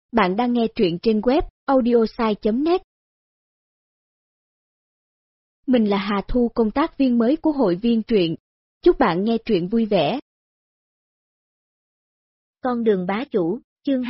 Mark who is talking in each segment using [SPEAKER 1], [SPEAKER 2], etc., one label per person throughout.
[SPEAKER 1] Bạn đang nghe truyện trên web audiosai.net. Mình là Hà Thu, công tác viên mới của hội viên truyện. Chúc bạn nghe truyện vui vẻ.
[SPEAKER 2] Con đường bá chủ, chương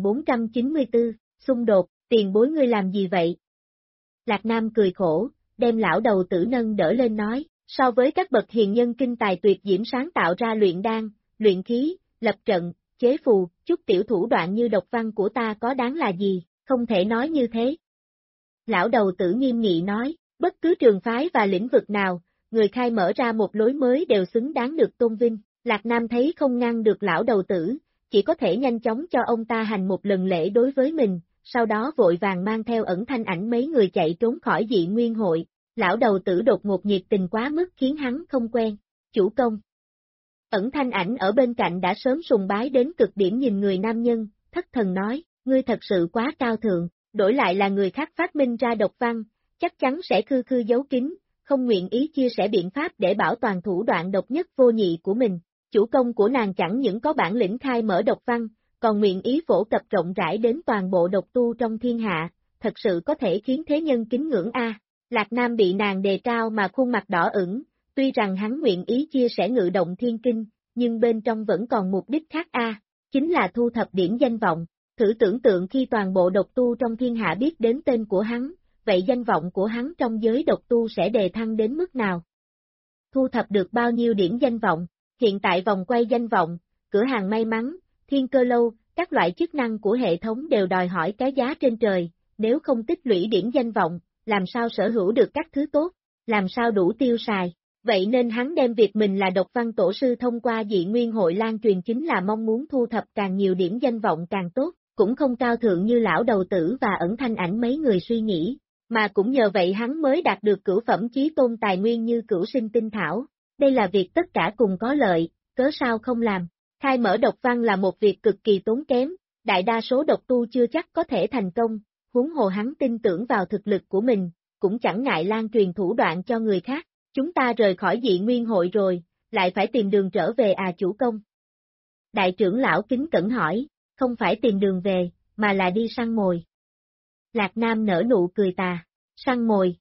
[SPEAKER 2] 2494, xung đột, tiền bối ngươi làm gì vậy? Lạc Nam cười khổ, đem lão đầu tử nâng đỡ lên nói, so với các bậc hiền nhân kinh tài tuyệt diễm sáng tạo ra luyện đan, luyện khí, lập trận, chế phù, chút tiểu thủ đoạn như độc văn của ta có đáng là gì, không thể nói như thế. Lão đầu tử nghiêm nghị nói, bất cứ trường phái và lĩnh vực nào, người khai mở ra một lối mới đều xứng đáng được tôn vinh. Lạc Nam thấy không ngăn được lão đầu tử, chỉ có thể nhanh chóng cho ông ta hành một lần lễ đối với mình, sau đó vội vàng mang theo Ẩn Thanh Ảnh mấy người chạy trốn khỏi Dị Nguyên hội. Lão đầu tử đột ngột nhiệt tình quá mức khiến hắn không quen. Chủ công. Ẩn Thanh Ảnh ở bên cạnh đã sớm sùng bái đến cực điểm nhìn người nam nhân, thất thần nói, ngươi thật sự quá cao thượng, đổi lại là người khác phát minh ra độc văn, chắc chắn sẽ khư khư giấu kín, không nguyện ý chia sẻ biện pháp để bảo toàn thủ đoạn độc nhất vô nhị của mình. Chủ công của nàng chẳng những có bản lĩnh khai mở độc văn, còn nguyện ý phổ cập rộng rãi đến toàn bộ độc tu trong thiên hạ, thật sự có thể khiến thế nhân kính ngưỡng a. Lạc Nam bị nàng đề cao mà khuôn mặt đỏ ửng, tuy rằng hắn nguyện ý chia sẻ ngự động thiên kinh, nhưng bên trong vẫn còn mục đích khác a, chính là thu thập điểm danh vọng. Thử tưởng tượng khi toàn bộ độc tu trong thiên hạ biết đến tên của hắn, vậy danh vọng của hắn trong giới độc tu sẽ đề thăng đến mức nào? Thu thập được bao nhiêu điểm danh vọng? Hiện tại vòng quay danh vọng, cửa hàng may mắn, thiên cơ lâu, các loại chức năng của hệ thống đều đòi hỏi cái giá trên trời, nếu không tích lũy điểm danh vọng, làm sao sở hữu được các thứ tốt, làm sao đủ tiêu xài. Vậy nên hắn đem việc mình là độc văn tổ sư thông qua Dị Nguyên hội lan truyền chính là mong muốn thu thập càng nhiều điểm danh vọng càng tốt, cũng không cao thượng như lão đầu tử và Ẩn Thanh Ảnh mấy người suy nghĩ, mà cũng nhờ vậy hắn mới đạt được cửu phẩm chí tôn tài nguyên như cửu sinh tinh thảo. Đây là việc tất cả cùng có lợi, cớ sao không làm. Khai mở độc văn là một việc cực kỳ tốn kém, đại đa số độc tu chưa chắc có thể thành công, huống hồ hắn tin tưởng vào thực lực của mình, cũng chẳng ngại lan truyền thủ đoạn cho người khác. Chúng ta rời khỏi Dị Nguyên hội rồi, lại phải tìm đường trở về à chủ công? Đại trưởng lão kính cẩn hỏi, không phải tìm đường về, mà là đi săn mồi. Lạc Nam nở nụ cười tà, săn mồi.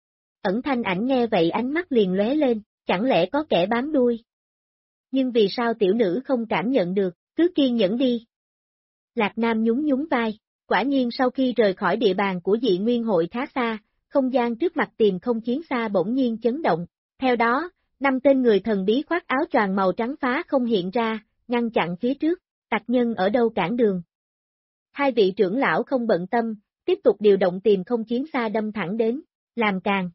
[SPEAKER 2] Ẩn Thanh Ảnh nghe vậy ánh mắt liền lóe lên, chẳng lẽ có kẻ bám đuôi? Nhưng vì sao tiểu nữ không cảm nhận được, cứ kiên nhẫn đi. Lạc Nam nhún nhún vai, quả nhiên sau khi rời khỏi địa bàn của Dị Nguyên hội khá xa, không gian trước mặt Tìm Không Chiến xa bỗng nhiên chấn động, theo đó, 5 tên người thần bí khoác áo choàng màu trắng phá không hiện ra, ngăn chặn phía trước, tặc nhân ở đâu cản đường. Hai vị trưởng lão không bận tâm, tiếp tục điều động Tìm Không Chiến xa đâm thẳng đến, làm càng.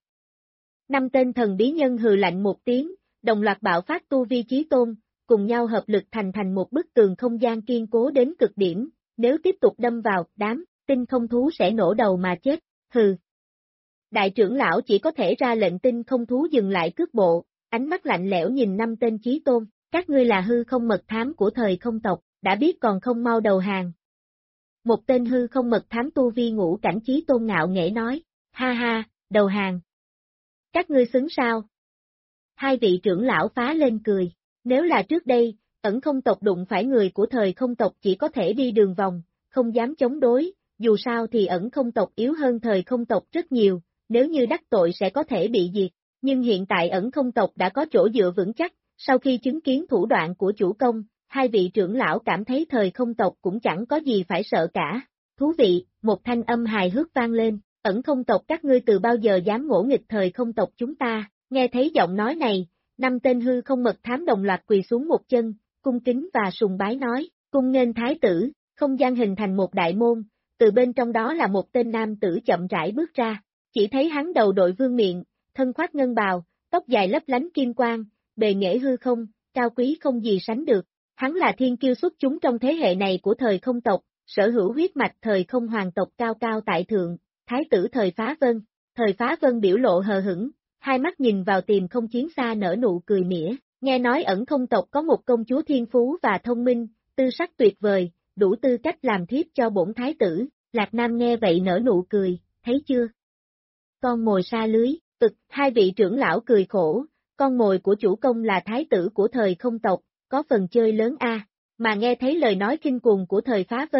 [SPEAKER 2] 5 tên thần bí nhân hừ lạnh một tiếng, đồng loạt bạo phát tu vi chí tôn, cùng nhau hợp lực thành một bức tường không gian kiên cố đến cực điểm, nếu tiếp tục đâm vào, đám tinh không thú sẽ nổ đầu mà chết, hừ. Đại trưởng lão chỉ có thể ra lệnh tinh không thú dừng lại cước bộ, ánh mắt lạnh lẽo nhìn 5 tên chí tôn, các ngươi là hư không mật thám của thời không tộc, đã biết còn không mau đầu hàng. Một tên hư không mật thám tu vi ngũ cảnh chí tôn ngạo nghễ nói, ha ha, đầu hàng. Các ngươi xứng sao? Hai vị trưởng lão phá lên cười, nếu là trước đây, Ẩn Không tộc đụng phải người của thời không tộc chỉ có thể đi đường vòng, không dám chống đối, dù sao thì Ẩn Không tộc yếu hơn thời không tộc rất nhiều, nếu như đắc tội sẽ có thể bị diệt, nhưng hiện tại Ẩn Không tộc đã có chỗ dựa vững chắc, sau khi chứng kiến thủ đoạn của chủ công, hai vị trưởng lão cảm thấy thời không tộc cũng chẳng có gì phải sợ cả. Thú vị, một thanh âm hài hước vang lên, Ẩn Không tộc các ngươi từ bao giờ dám ngỗ nghịch thời không tộc chúng ta, nghe thấy giọng nói này, 5 tên hư không mật thám đồng loạt quỳ xuống một chân, cung kính và sùng bái nói, cung nghênh thái tử, không gian hình thành một đại môn, từ bên trong đó là một tên nam tử chậm rãi bước ra, chỉ thấy hắn đầu đội vương miện, thân khoác ngân bào, tóc dài lấp lánh kim quang, bề nghệ hư không, cao quý không gì sánh được, hắn là thiên kiêu xuất chúng trong thế hệ này của thời không tộc, sở hữu huyết mạch thời không hoàng tộc cao cao tại thượng, thái tử thời Phá Vân. Thời Phá Vân biểu lộ hờ hững, hai mắt nhìn vào Tìm Không Chiến xa nở nụ cười mỉa, nghe nói Ẩn Không tộc có một công chúa thiên phú và thông minh, tư sắc tuyệt vời, đủ tư cách làm thiếp cho bổn thái tử. Lạc Nam nghe vậy nở nụ cười, thấy chưa? Con mồi sa lưới, hai vị trưởng lão cười khổ, con mồi của chủ công là thái tử của thời không tộc, có phần chơi lớn a. Mà nghe thấy lời nói kinh cuồng của thời Phá Vân,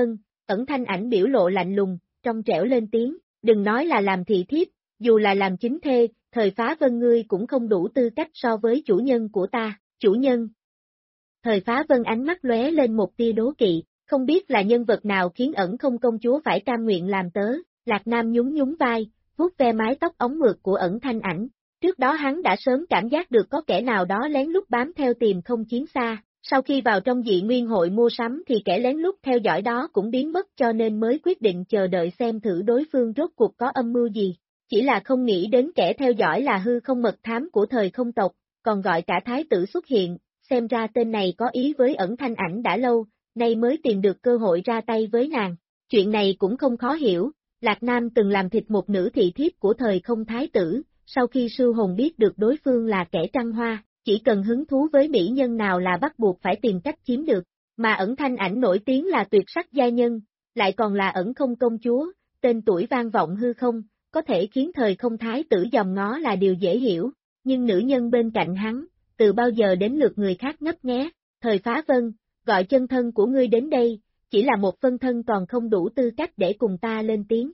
[SPEAKER 2] Ẩn Thanh Ảnh biểu lộ lạnh lùng, trong trẻo lên tiếng, đừng nói là làm thị thiếp, dù là làm chính thê, Thời Phá Vân ngươi cũng không đủ tư cách so với chủ nhân của ta, chủ nhân. Thời Phá Vân ánh mắt lóe lên một tia đố kỵ, không biết là nhân vật nào khiến Ẩn Không công chúa phải cam nguyện làm tớ, Lạc Nam nhún nhún vai, vuốt ve mái tóc óng mượt của Ẩn Thanh Ảnh, trước đó hắn đã sớm cảm giác được có kẻ nào đó lén lút bám theo tìm không chiến xa, sau khi vào trong dị nguyên hội mua sắm thì kẻ lén lút theo dõi đó cũng biến mất cho nên mới quyết định chờ đợi xem thử đối phương rốt cuộc có âm mưu gì, chỉ là không nghĩ đến kẻ theo dõi là hư không mật thám của Thời Không tộc, còn gọi cả thái tử xuất hiện, xem ra tên này có ý với Ẩn Thanh Ảnh đã lâu, nay mới tìm được cơ hội ra tay với nàng. Chuyện này cũng không khó hiểu, Lạc Nam từng làm thịt một nữ thị thiếp của Thời Không thái tử, sau khi sư hồn biết được đối phương là kẻ trăng hoa, chỉ cần hứng thú với mỹ nhân nào là bắt buộc phải tìm cách chiếm được, mà Ẩn Thanh Ảnh nổi tiếng là tuyệt sắc giai nhân, lại còn là Ẩn Không công chúa, tên tuổi vang vọng hư không, có thể khiến Thời Không thái tử dòm ngó là điều dễ hiểu, nhưng nữ nhân bên cạnh hắn, từ bao giờ đến lượt người khác ngấp nghé, Thời Phá Vân, gọi chân thân của ngươi đến đây, chỉ là một phân thân còn không đủ tư cách để cùng ta lên tiếng.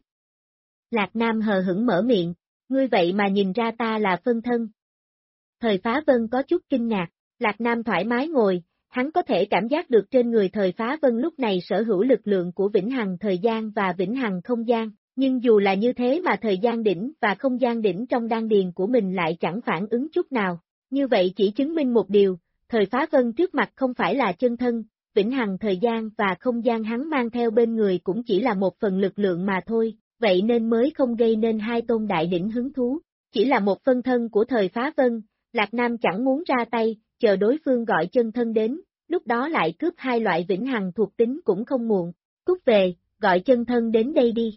[SPEAKER 2] Lạc Nam hờ hững mở miệng, ngươi vậy mà nhìn ra ta là phân thân. Thời Phá Vân có chút kinh ngạc, Lạc Nam thoải mái ngồi, hắn có thể cảm giác được trên người Thời Phá Vân lúc này sở hữu lực lượng của vĩnh hằng thời gian và vĩnh hằng không gian, nhưng dù là như thế mà thời gian đỉnh và không gian đỉnh trong đan điền của mình lại chẳng phản ứng chút nào. Như vậy chỉ chứng minh một điều, Thời Phá Vân trước mặt không phải là chân thân, vĩnh hằng thời gian và không gian hắn mang theo bên người cũng chỉ là một phần lực lượng mà thôi, vậy nên mới không gây nên hai tôn đại đỉnh hứng thú, chỉ là một phân thân của Thời Phá Vân, Lạc Nam chẳng muốn ra tay, chờ đối phương gọi chân thân đến, lúc đó lại cướp hai loại vĩnh hằng thuộc tính cũng không muộn, cút về, gọi chân thân đến đây đi.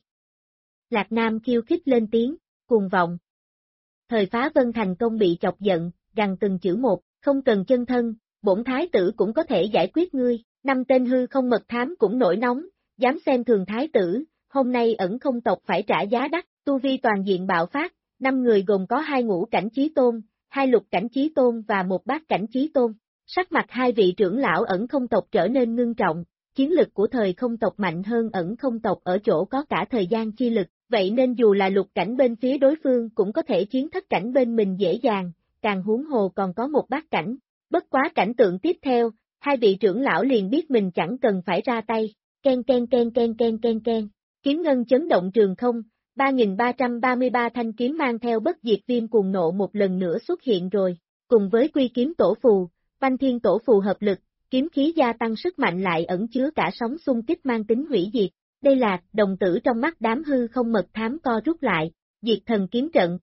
[SPEAKER 2] Lạc Nam khiêu khích lên tiếng, cuồng vọng. Thời Phá Vân thành công bị chọc giận, gằn từng chữ một, không cần chân thân, bổn thái tử cũng có thể giải quyết ngươi, 5 tên hư không mật thám cũng nổi nóng, dám xem thường thái tử, hôm nay Ẩn Không tộc phải trả giá đắt, tu vi toàn diện bạo phát, 5 người gồm có 2 ngũ cảnh chí tôn, 2 lục cảnh chí tôn và 1 bát cảnh chí tôn. Sắc mặt hai vị trưởng lão Ẩn Không tộc trở nên ngưng trọng, chiến lực của Thời Không tộc mạnh hơn Ẩn Không tộc ở chỗ có cả thời gian chi lực, vậy nên dù là lục cảnh bên phía đối phương cũng có thể chiến thất cảnh bên mình dễ dàng, càng huống hồ còn có 1 bát cảnh. Bất quá cảnh tượng tiếp theo, hai vị trưởng lão liền biết mình chẳng cần phải ra tay, ken ken ken ken ken ken ken, kiếm ngân chấn động trường không, 3333 thanh kiếm mang theo bất diệt viêm cuồng nộ một lần nữa xuất hiện rồi, cùng với quy kiếm tổ phù, Văn Thiên tổ phù hợp lực, kiếm khí gia tăng sức mạnh lại ẩn chứa cả sóng xung kích mang tính hủy diệt. Đây là, đồng tử trong mắt đám hư không mật thám co rút lại, diệt thần kiếm trận.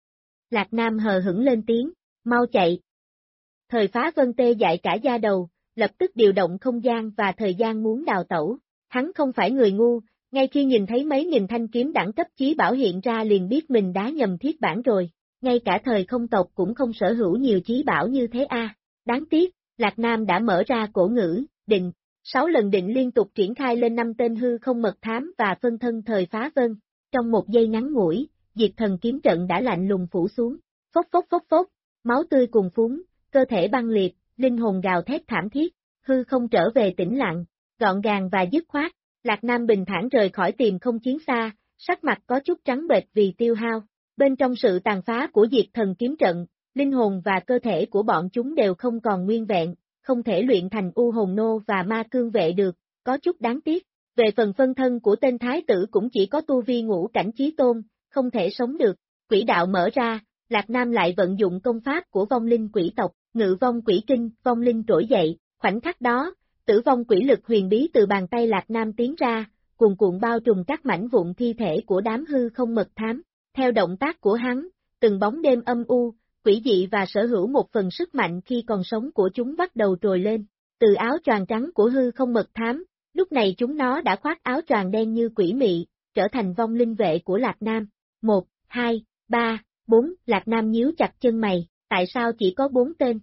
[SPEAKER 2] Lạc Nam hờ hững lên tiếng, mau chạy. Thời Phá Vân tê dại cả da đầu, lập tức điều động không gian và thời gian muốn đào tẩu. Hắn không phải người ngu, ngay khi nhìn thấy mấy nghìn thanh kiếm đẳng cấp chí bảo hiện ra liền biết mình đá nhầm thiết bản rồi. Ngay cả Thời Không tộc cũng không sở hữu nhiều chí bảo như thế a. Đáng tiếc, Lạc Nam đã mở ra cổ ngữ, định. 6 lần định liên tục triển khai lên 5 tên hư không mật thám và phân thân Thời Phá Vân. Trong một giây ngắn ngủi, diệt thần kiếm trận đã lạnh lùng phủ xuống. Phốc phốc phốc phốc, máu tươi cuồn phúng, cơ thể băng liệt, linh hồn gào thét thảm thiết, hư không trở về tĩnh lặng, gọn gàng và dứt khoát. Lạc Nam bình thản rời khỏi tìm không chiến xa, sắc mặt có chút trắng bệch vì tiêu hao. Bên trong sự tàn phá của diệt thần kiếm trận, linh hồn và cơ thể của bọn chúng đều không còn nguyên vẹn, không thể luyện thành u hồn nô và ma cương vệ được, có chút đáng tiếc. Về phần phân thân của tên thái tử cũng chỉ có tu vi ngũ cảnh chí tôn, không thể sống được. Quỷ đạo mở ra, Lạc Nam lại vận dụng công pháp của vong linh quỷ tộc, Ngự Vong Quỷ Kinh, vong linh trỗi dậy, khoảnh khắc đó, tử vong quỷ lực huyền bí từ bàn tay Lạc Nam tiến ra, cuồn cuộn bao trùm các mảnh vụn thi thể của đám hư không mật thám. Theo động tác của hắn, từng bóng đêm âm u, quỷ dị và sở hữu một phần sức mạnh khi còn sống của chúng bắt đầu trồi lên. Từ áo choàng trắng của hư không mật thám, lúc này chúng nó đã khoác áo choàng đen như quỷ mị, trở thành vong linh vệ của Lạc Nam. 1, 2, 3, 4, Lạc Nam nhíu chặt chân mày, tại sao chỉ có 4 tên?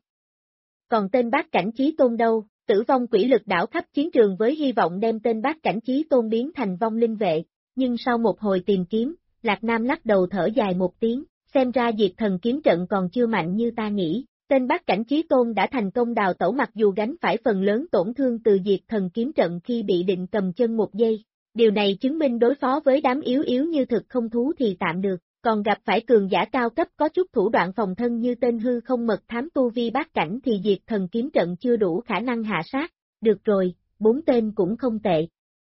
[SPEAKER 2] Còn tên bát cảnh chí tôn đâu? Tử vong quỷ lực đảo khắp chiến trường với hy vọng đem tên bát cảnh chí tôn biến thành vong linh vệ, nhưng sau một hồi tìm kiếm, Lạc Nam lắc đầu thở dài một tiếng, xem ra diệt thần kiếm trận còn chưa mạnh như ta nghĩ. Tên bát cảnh chí tôn đã thành công đào tẩu mặc dù gánh phải phần lớn tổn thương từ diệt thần kiếm trận khi bị định cầm chân một giây. điều này chứng minh đối phó với đám yếu yếu như thực không thú thì tạm được, còn gặp phải cường giả cao cấp có chút thủ đoạn phòng thân như tên hư không mật thám tu vi bát cảnh thì diệt thần kiếm trận chưa đủ khả năng hạ sát. Được rồi, 4 tên cũng không tệ.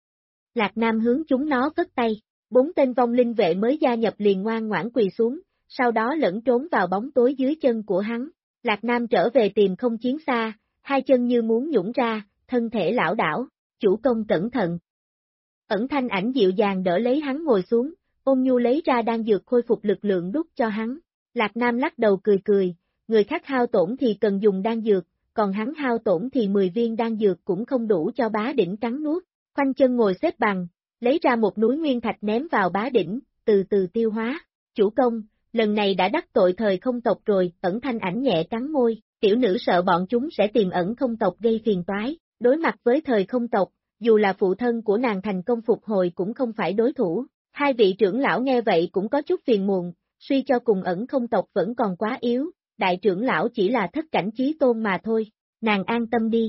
[SPEAKER 2] Lạc Nam hướng chúng nó vất tay, 4 tên vong linh vệ mới gia nhập liền ngoan ngoãn quỳ xuống, sau đó lẫn trốn vào bóng tối dưới chân của hắn. Lạc Nam trở về tìm không chiến xa, hai chân như muốn nhũn ra, thân thể lảo đảo, chủ công cẩn thận. Ẩn Thanh Ảnh dịu dàng đỡ lấy hắn ngồi xuống, ôn nhu lấy ra đan dược khôi phục lực lượng đút cho hắn. Lạc Nam lắc đầu cười cười, người khác hao tổn thì cần dùng đan dược, còn hắn hao tổn thì 10 viên đan dược cũng không đủ cho bá đỉnh cắn nuốt. Khoanh chân ngồi xếp bằng, lấy ra một núi nguyên thạch ném vào bá đỉnh, từ từ tiêu hóa. Chủ công, lần này đã đắc tội thời không tộc rồi, Ẩn Thanh Ảnh nhẹ cắn môi, tiểu nữ sợ bọn chúng sẽ tìm ẩn không tộc gây phiền toái, đối mặt với thời không tộc, dù là phụ thân của nàng thành công phục hồi cũng không phải đối thủ. Hai vị trưởng lão nghe vậy cũng có chút phiền muộn, suy cho cùng ẩn không tộc vẫn còn quá yếu, đại trưởng lão chỉ là thất cảnh chí tôn mà thôi, nàng an tâm đi.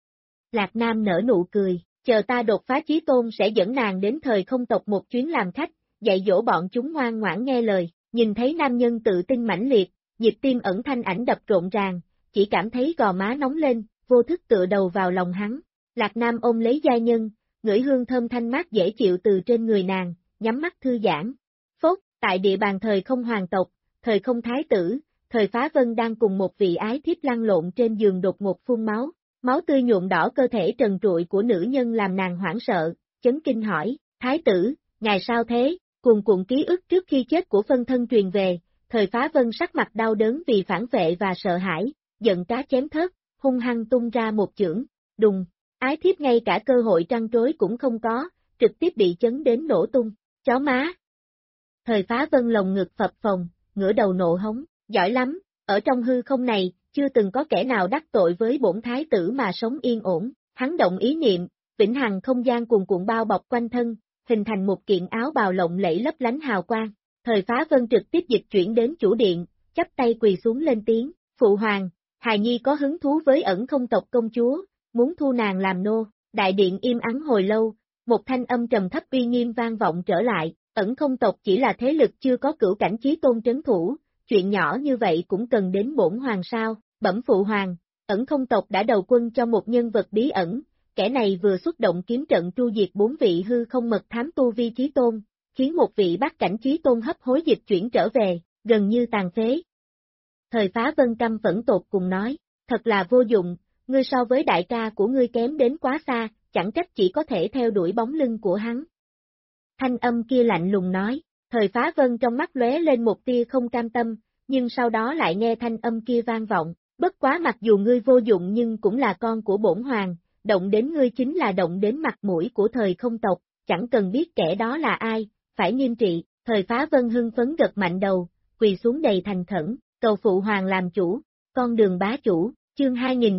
[SPEAKER 2] Lạc Nam nở nụ cười, chờ ta đột phá chí tôn sẽ dẫn nàng đến thời không tộc một chuyến làm khách, dạy dỗ bọn chúng ngoan ngoãn nghe lời. Nhìn thấy nam nhân tự tin mãnh liệt, nhịp tim Ẩn Thanh Ảnh đập rộn ràng, chỉ cảm thấy gò má nóng lên, vô thức tựa đầu vào lòng hắn. Lạc Nam ôm lấy giai nhân, ngửi hương thơm thanh mát dễ chịu từ trên người nàng, nhắm mắt thư giãn. Phốt, tại địa bàn thời không hoàng tộc, thời không thái tử, thời phá vân đang cùng một vị ái thiếp lăn lộn trên giường đột ngột phun máu. Máu tươi nhuộm đỏ cơ thể trần trụi của nữ nhân làm nàng hoảng sợ, chấn kinh hỏi, thái tử, ngài sao thế? Cuồn cuộn ký ức trước khi chết của phân thân truyền về, thời phá vân sắc mặt đau đớn vì phản vệ và sợ hãi, giận cá chém thớt, hung hăng tung ra một chưởng, đùng, ái thiếp ngay cả cơ hội trăn trối cũng không có, trực tiếp bị chấn đến nổ tung, chó má. Thời phá vân lồng ngực phập phồng, ngửa đầu nộ hống, giỏi lắm, ở trong hư không này, chưa từng có kẻ nào đắc tội với bổn thái tử mà sống yên ổn, hắn động ý niệm, vĩnh hằng không gian cuồn cuộn bao bọc quanh thân, hình thành một kiện áo bào lộng lẫy lấp lánh hào quang. Thời phá vân trực tiếp dịch chuyển đến chủ điện, chắp tay quỳ xuống lên tiếng, phụ hoàng, hài nhi có hứng thú với ẩn không tộc công chúa, muốn thu nàng làm nô. Đại điện im ắng hồi lâu, một thanh âm trầm thấp uy nghiêm vang vọng trở lại, ẩn không tộc chỉ là thế lực chưa có cửu cảnh chí tôn trấn thủ, chuyện nhỏ như vậy cũng cần đến bổn hoàng sao. Bẩm phụ hoàng, ẩn không tộc đã đầu quân cho một nhân vật bí ẩn, kẻ này vừa xuất động kiếm trận tru diệt 4 vị hư không mật thám tu vi chí tôn, khiến một vị bát cảnh chí tôn hấp hối dịch chuyển trở về, gần như tàn phế. Thời phá vân căm phẫn tột cùng nói, thật là vô dụng, ngươi so với đại ca của ngươi kém đến quá xa, chẳng trách chỉ có thể theo đuổi bóng lưng của hắn. Thanh âm kia lạnh lùng nói, thời phá vân trong mắt lóe lên một tia không cam tâm, nhưng sau đó lại nghe thanh âm kia vang vọng, bất quá mặc dù ngươi vô dụng nhưng cũng là con của bổn hoàng, động đến ngươi chính là động đến mặt mũi của thời không tộc, chẳng cần biết kẻ đó là ai, phải nghiêm trị. Thời phá vân hưng phấn gật mạnh đầu, quỳ xuống đầy thành khẩn, cầu phụ hoàng làm chủ, con đường bá chủ, chương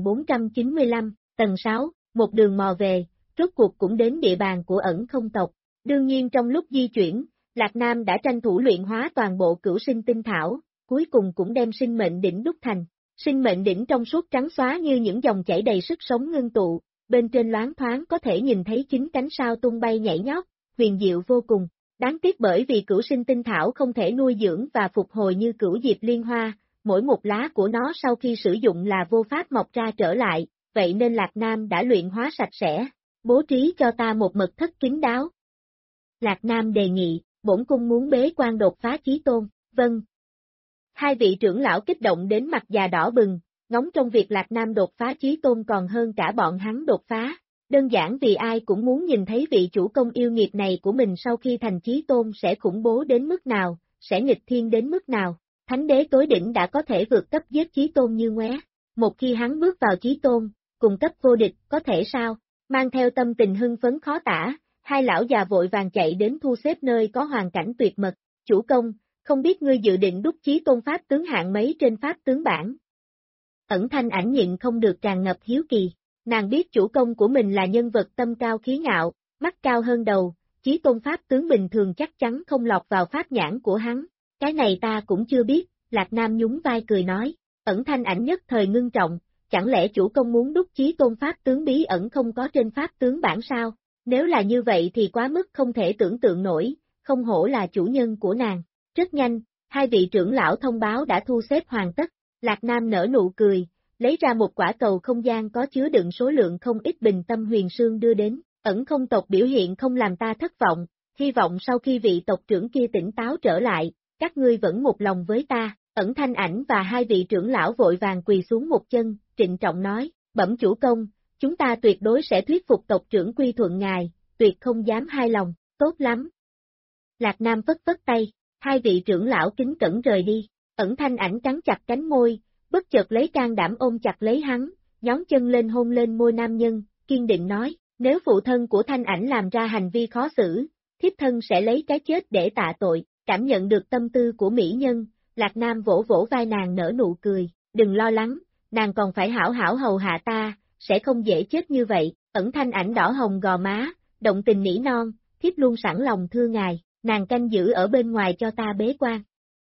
[SPEAKER 2] 2495, tầng 6, một đường mò về, rốt cuộc cũng đến địa bàn của ẩn không tộc. Đương nhiên trong lúc di chuyển, Lạc Nam đã tranh thủ luyện hóa toàn bộ cửu sinh tinh thảo, cuối cùng cũng đem sinh mệnh đỉnh đúc thành. Sinh mệnh đỉnh trong suốt trắng xóa như những dòng chảy đầy sức sống ngưng tụ, bên trên loáng thoáng có thể nhìn thấy 9 cánh sao tung bay nhảy nhót, huyền diệu vô cùng. Đáng tiếc bởi vì cửu sinh tinh thảo không thể nuôi dưỡng và phục hồi như cửu diệp liên hoa, mỗi một lá của nó sau khi sử dụng là vô pháp mọc ra trở lại, vậy nên Lạc Nam đã luyện hóa sạch sẽ, bố trí cho ta một mật thất kín đáo. Lạc Nam đề nghị, bổn cung muốn bế quan đột phá chí tôn, vâng. Hai vị trưởng lão kích động đến mặt già đỏ bừng, ngóng trong việc Lạc Nam đột phá chí tôn còn hơn cả bọn hắn đột phá, đơn giản vì ai cũng muốn nhìn thấy vị chủ công yêu nghiệt này của mình sau khi thành chí tôn sẽ khủng bố đến mức nào, sẽ nghịch thiên đến mức nào. Thánh đế tối đỉnh đã có thể vượt cấp giết chí tôn như ngoé, một khi hắn bước vào chí tôn, cùng cấp vô địch, có thể sao? Mang theo tâm tình hưng phấn khó tả, hai lão già vội vàng chạy đến thu xếp nơi có hoàn cảnh tuyệt mật, chủ công, không biết ngươi dự định đúc chí tôn pháp tướng hạng mấy trên pháp tướng bảng. Ẩn Thanh Ảnh nhịn không được tràn ngập hiếu kỳ, nàng biết chủ công của mình là nhân vật tâm cao khí ngạo, mắt cao hơn đầu, chí tôn pháp tướng bình thường chắc chắn không lọt vào pháp nhãn của hắn, cái này ta cũng chưa biết, Lạc Nam nhún vai cười nói, Ẩn Thanh Ảnh nhất thời ngưng trọng, chẳng lẽ chủ công muốn đúc chí tôn pháp tướng bí ẩn không có trên pháp tướng bảng sao? Nếu là như vậy thì quá mức không thể tưởng tượng nổi, không hổ là chủ nhân của nàng. Rất nhanh, hai vị trưởng lão thông báo đã thu xếp hoàn tất, Lạc Nam nở nụ cười, lấy ra một quả cầu không gian có chứa đựng số lượng không ít bình tâm huyền sương đưa đến, ẩn không tộc biểu hiện không làm ta thất vọng, hy vọng sau khi vị tộc trưởng kia tỉnh táo trở lại, các ngươi vẫn một lòng với ta. Ẩn Thanh Ảnh và hai vị trưởng lão vội vàng quỳ xuống một chân, trịnh trọng nói, bẩm chủ công, chúng ta tuyệt đối sẽ thuyết phục tộc trưởng quy thuận ngài, tuyệt không dám hai lòng, tốt lắm. Lạc Nam phất phất tay, hai vị trưởng lão kính cẩn rời đi, Ẩn Thanh Ảnh cắn chặt cánh môi, bất chợt lấy can đảm ôm chặt lấy hắn, nhón chân lên hôn lên môi nam nhân, kiên định nói, nếu phụ thân của Thanh Ảnh làm ra hành vi khó xử, thiếp thân sẽ lấy cái chết để tạ tội. Cảm nhận được tâm tư của mỹ nhân, Lạc Nam vỗ vỗ vai nàng nở nụ cười, đừng lo lắng, nàng còn phải hảo hảo hầu hạ ta, sẽ không dễ chết như vậy. Ẩn Thanh Ảnh đỏ hồng gò má, động tình nỉ non, thiếp luôn sẵn lòng thưa ngài, nàng canh giữ ở bên ngoài cho ta bế quan.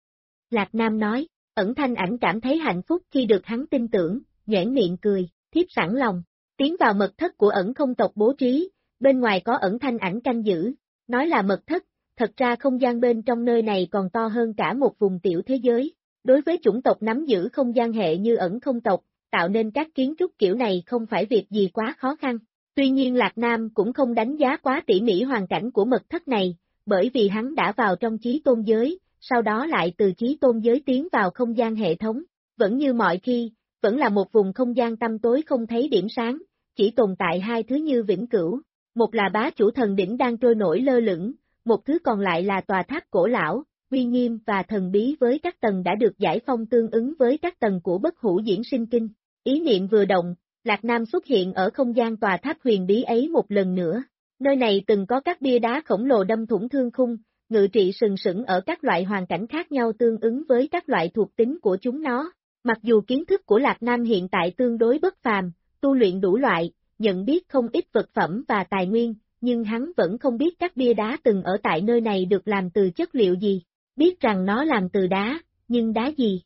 [SPEAKER 2] Lạc Nam nói, Ẩn Thanh Ảnh cảm thấy hạnh phúc khi được hắn tin tưởng, nhoẻn miệng cười, thiếp sẵn lòng, tiến vào mật thất của Ẩn không tộc bố trí, bên ngoài có Ẩn Thanh Ảnh canh giữ, nói là mật thất, thật ra không gian bên trong nơi này còn to hơn cả một vùng tiểu thế giới, đối với chủng tộc nắm giữ không gian hệ như Ẩn không tộc, tạo nên các kiến trúc kiểu này không phải việc gì quá khó khăn. Tuy nhiên Lạc Nam cũng không đánh giá quá tỉ mỉ hoàn cảnh của mật thất này, bởi vì hắn đã vào trong chí tôn giới, sau đó lại từ chí tôn giới tiến vào không gian hệ thống, vẫn như mọi khi, vẫn là một vùng không gian tăm tối không thấy điểm sáng, chỉ tồn tại hai thứ như vĩnh cửu, một là bá chủ thần đỉnh đang trôi nổi lơ lửng, một thứ còn lại là tòa tháp cổ lão, uy nghiêm và thần bí với các tầng đã được giải phong tương ứng với các tầng của bất hủ diễn sinh kinh. Ý niệm vừa động, Lạc Nam xuất hiện ở không gian tòa tháp huyền bí ấy một lần nữa. Nơi này từng có các bia đá khổng lồ đâm thủng thương khung, ngự trị sừng sững ở các loại hoàn cảnh khác nhau tương ứng với các loại thuộc tính của chúng nó. Mặc dù kiến thức của Lạc Nam hiện tại tương đối bất phàm, tu luyện đủ loại, nhận biết không ít vật phẩm và tài nguyên, nhưng hắn vẫn không biết các bia đá từng ở tại nơi này được làm từ chất liệu gì. Biết rằng nó làm từ đá, nhưng đá gì?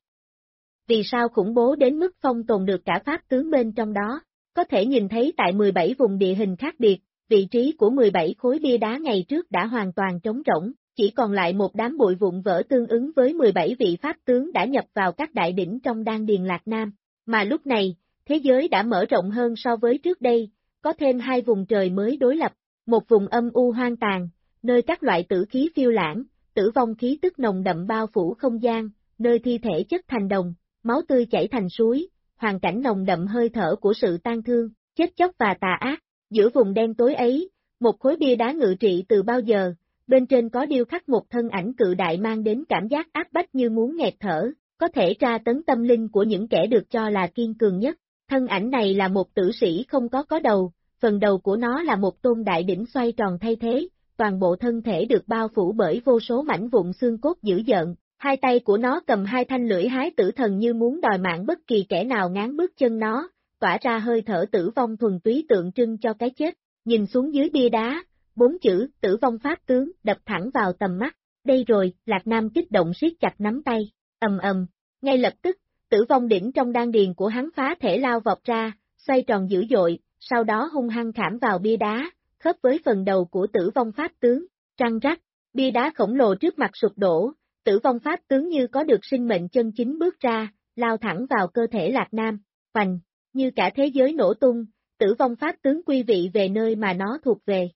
[SPEAKER 2] Vì sao khủng bố đến mức phong tồn được cả pháp tướng bên trong đó? Có thể nhìn thấy tại 17 vùng địa hình khác biệt, vị trí của 17 khối bia đá ngày trước đã hoàn toàn trống rỗng, chỉ còn lại một đám bụi vụn vỡ tương ứng với 17 vị pháp tướng đã nhập vào các đại đỉnh trong đan điền Lạc Nam. Mà lúc này, thế giới đã mở rộng hơn so với trước đây, có thêm hai vùng trời mới đối lập, một vùng âm u hoang tàn, nơi các loại tử khí phiêu lãng, tử vong khí tức nồng đậm bao phủ không gian, nơi thi thể chất thành đồng, máu tươi chảy thành suối, hoàn cảnh nồng đậm hơi thở của sự tang thương, chết chóc và tà ác. Giữa vùng đen tối ấy, một khối bia đá ngự trị từ bao giờ, bên trên có điêu khắc một thân ảnh cự đại mang đến cảm giác áp bách như muốn nghẹt thở, có thể tra tấn tâm linh của những kẻ được cho là kiên cường nhất. Thân ảnh này là một tử sĩ không có đầu, phần đầu của nó là một tôn đại đỉnh xoay tròn thay thế, toàn bộ thân thể được bao phủ bởi vô số mảnh vụn xương cốt dữ dợn, hai tay của nó cầm hai thanh lưỡi hái tử thần như muốn đòi mạng bất kỳ kẻ nào ngáng bước chân nó, tỏa ra hơi thở tử vong thuần túy tượng trưng cho cái chết. Nhìn xuống dưới bia đá, 4 chữ tử vong pháp tướng đập thẳng vào tầm mắt. Đây rồi, Lạc Nam kích động siết chặt nắm tay, ầm, ngay lập tức, tử vong đỉnh trong đan điền của hắn phá thể lao vọt ra, xoay tròn dữ dội, sau đó hung hăng khảm vào bia đá, khớp với phần đầu của tử vong pháp tướng, răng rắc, bia đá khổng lồ trước mặt sụp đổ, tử vong pháp tướng như có được sinh mệnh chân chính bước ra, lao thẳng vào cơ thể Lạc Nam, hoành, như cả thế giới nổ tung, tử vong pháp tướng quy vị về nơi mà nó thuộc về.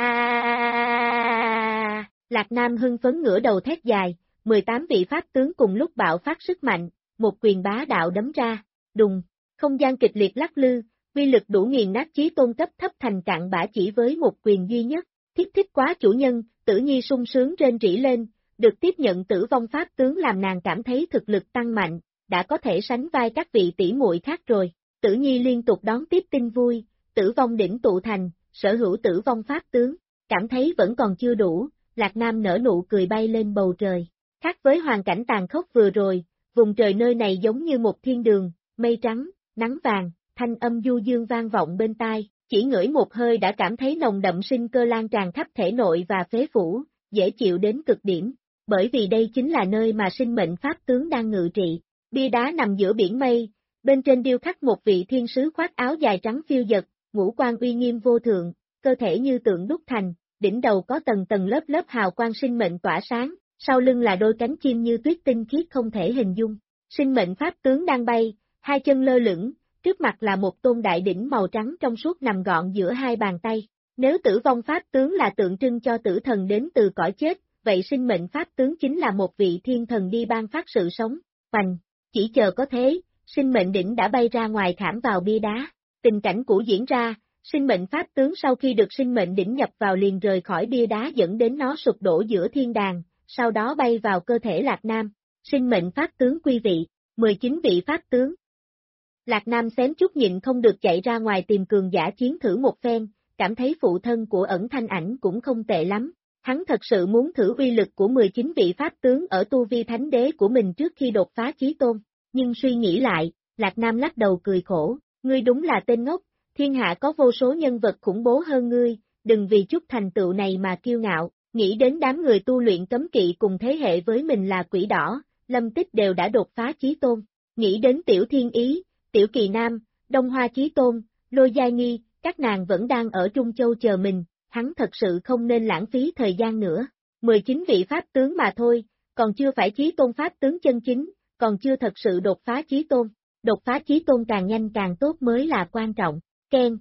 [SPEAKER 2] Lạc Nam hưng phấn ngửa đầu thét dài, 18 vị pháp tướng cùng lúc bạo phát sức mạnh, một quyền bá đạo đấm ra, đùng, không gian kịch liệt lắc lư, uy lực đủ nghiền nát chí tôn cấp thấp thành cạn bã chỉ với một quyền duy nhất. Thích quá chủ nhân, Tử Nhi sung sướng rên rỉ lên, được tiếp nhận tử vong pháp tướng làm nàng cảm thấy thực lực tăng mạnh, đã có thể sánh vai các vị tỷ muội khác rồi. Tử Nhi liên tục đón tiếp tin vui, tử vong đỉnh tụ thành, sở hữu tử vong pháp tướng, cảm thấy vẫn còn chưa đủ, Lạc Nam nở nụ cười bay lên bầu trời. Khác với hoàn cảnh tàn khốc vừa rồi, vùng trời nơi này giống như một thiên đường, mây trắng, nắng vàng, thanh âm du dương vang vọng bên tai, chỉ ngửi một hơi đã cảm thấy nồng đậm sinh cơ lan tràn khắp thể nội và phế phủ, dễ chịu đến cực điểm, bởi vì đây chính là nơi mà sinh mệnh pháp tướng đang ngự trị. Bia đá nằm giữa biển mây, bên trên điêu khắc một vị thiên sứ khoác áo dài trắng phiêu dật, ngũ quan uy nghiêm vô thượng, cơ thể như tượng đúc thành, đỉnh đầu có tầng tầng lớp lớp hào quang sinh mệnh tỏa sáng, sau lưng là đôi cánh chim như tuyết tinh khiết không thể hình dung. Sinh mệnh pháp tướng đang bay, hai chân lơ lửng, trước mặt là một tôn đại đỉnh màu trắng trong suốt nằm gọn giữa hai bàn tay. Nếu tử vong pháp tướng là tượng trưng cho tử thần đến từ cõi chết, vậy sinh mệnh pháp tướng chính là một vị thiên thần đi ban phát sự sống. Hoành, chỉ chờ có thế, sinh mệnh đỉnh đã bay ra ngoài khảm vào bia đá. Tình cảnh cũ diễn ra, sinh mệnh pháp tướng sau khi được sinh mệnh đỉnh nhập vào liền rời khỏi bia đá dẫn đến nó sụp đổ giữa thiên đàng, sau đó bay vào cơ thể Lạc Nam. Sinh mệnh pháp tướng quý vị, 19 vị pháp tướng. Lạc Nam xém chút nhịn không được chạy ra ngoài tìm cường giả chiến thử một phen, cảm thấy phụ thân của Ẩn Thanh Ảnh cũng không tệ lắm. Hắn thật sự muốn thử uy lực của 19 vị pháp tướng ở tu vi thánh đế của mình trước khi đột phá chí tôn, nhưng suy nghĩ lại, Lạc Nam lắc đầu cười khổ, ngươi đúng là tên ngốc, thiên hạ có vô số nhân vật khủng bố hơn ngươi, đừng vì chút thành tựu này mà kiêu ngạo, nghĩ đến đám người tu luyện cấm kỵ cùng thế hệ với mình là quỷ đỏ, Lâm Tích đều đã đột phá chí tôn, nghĩ đến Tiểu Thiên Ý, Tiểu Kỳ Nam, Đông Hoa Chí Tôn, Lôi Giai Nghi, các nàng vẫn đang ở Trung Châu chờ mình, hắn thật sự không nên lãng phí thời gian nữa. 19 vị pháp tướng mà thôi, còn chưa phải chí tôn pháp tướng chân chính, còn chưa thật sự đột phá chí tôn. Đột phá chí tôn càng nhanh càng tốt mới là quan trọng. Ken.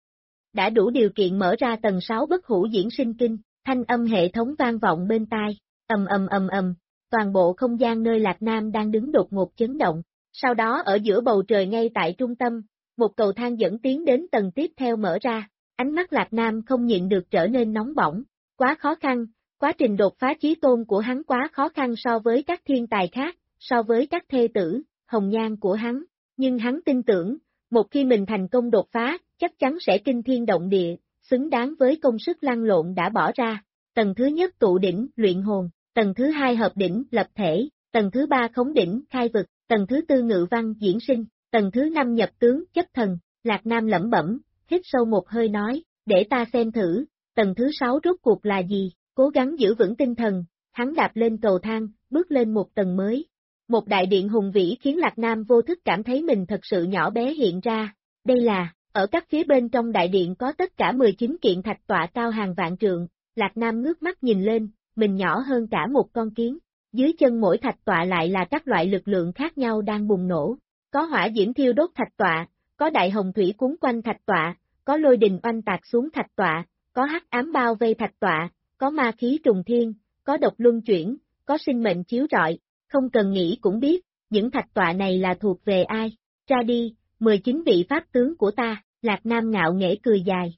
[SPEAKER 2] Đã đủ điều kiện mở ra tầng 6 bất hủ diễn sinh kinh, thanh âm hệ thống vang vọng bên tai, ầm, toàn bộ không gian nơi Lạc Nam đang đứng đột ngột chấn động. Sau đó ở giữa bầu trời ngay tại trung tâm, một cầu thang dẫn tiến đến tầng tiếp theo mở ra, ánh mắt Lạc Nam không nhịn được trở nên nóng bỏng, quá khó khăn, quá trình đột phá chí tôn của hắn quá khó khăn so với các thiên tài khác, so với các thê tử, hồng nhan của hắn, nhưng hắn tin tưởng, một khi mình thành công đột phá, chắc chắn sẽ kinh thiên động địa, xứng đáng với công sức lăn lộn đã bỏ ra. Tầng thứ nhất tụ đỉnh, luyện hồn, tầng thứ hai hợp đỉnh, lập thể, tầng thứ ba khống đỉnh, khai vực, tầng thứ tư ngự văn, diễn sinh, tầng thứ năm nhập tướng, chấp thần, Lạc Nam lẩm bẩm, hít sâu một hơi nói, để ta xem thử, tầng thứ 6 rốt cuộc là gì, cố gắng giữ vững tinh thần, hắn đạp lên cầu thang, bước lên một tầng mới. Một đại điện hùng vĩ khiến Lạc Nam vô thức cảm thấy mình thật sự nhỏ bé hiện ra, đây là, ở các phía bên trong đại điện có tất cả 19 kiện thạch tọa cao hàng vạn trượng, Lạc Nam ngước mắt nhìn lên, mình nhỏ hơn cả một con kiến, dưới chân mỗi thạch tọa lại là các loại lực lượng khác nhau đang bùng nổ, có hỏa diễm thiêu đốt thạch tọa, có đại hồng thủy cuốn quanh thạch tọa, có lôi đình oanh tạc xuống thạch tọa, có hắc ám bao vây thạch tọa, có ma khí trùng thiên, có độc luân chuyển, có sinh mệnh chiếu rọi, không cần nghĩ cũng biết, những thạch tọa này là thuộc về ai, ra đi, 19 vị pháp tướng của ta, Lạc Nam ngạo nghễ cười dài,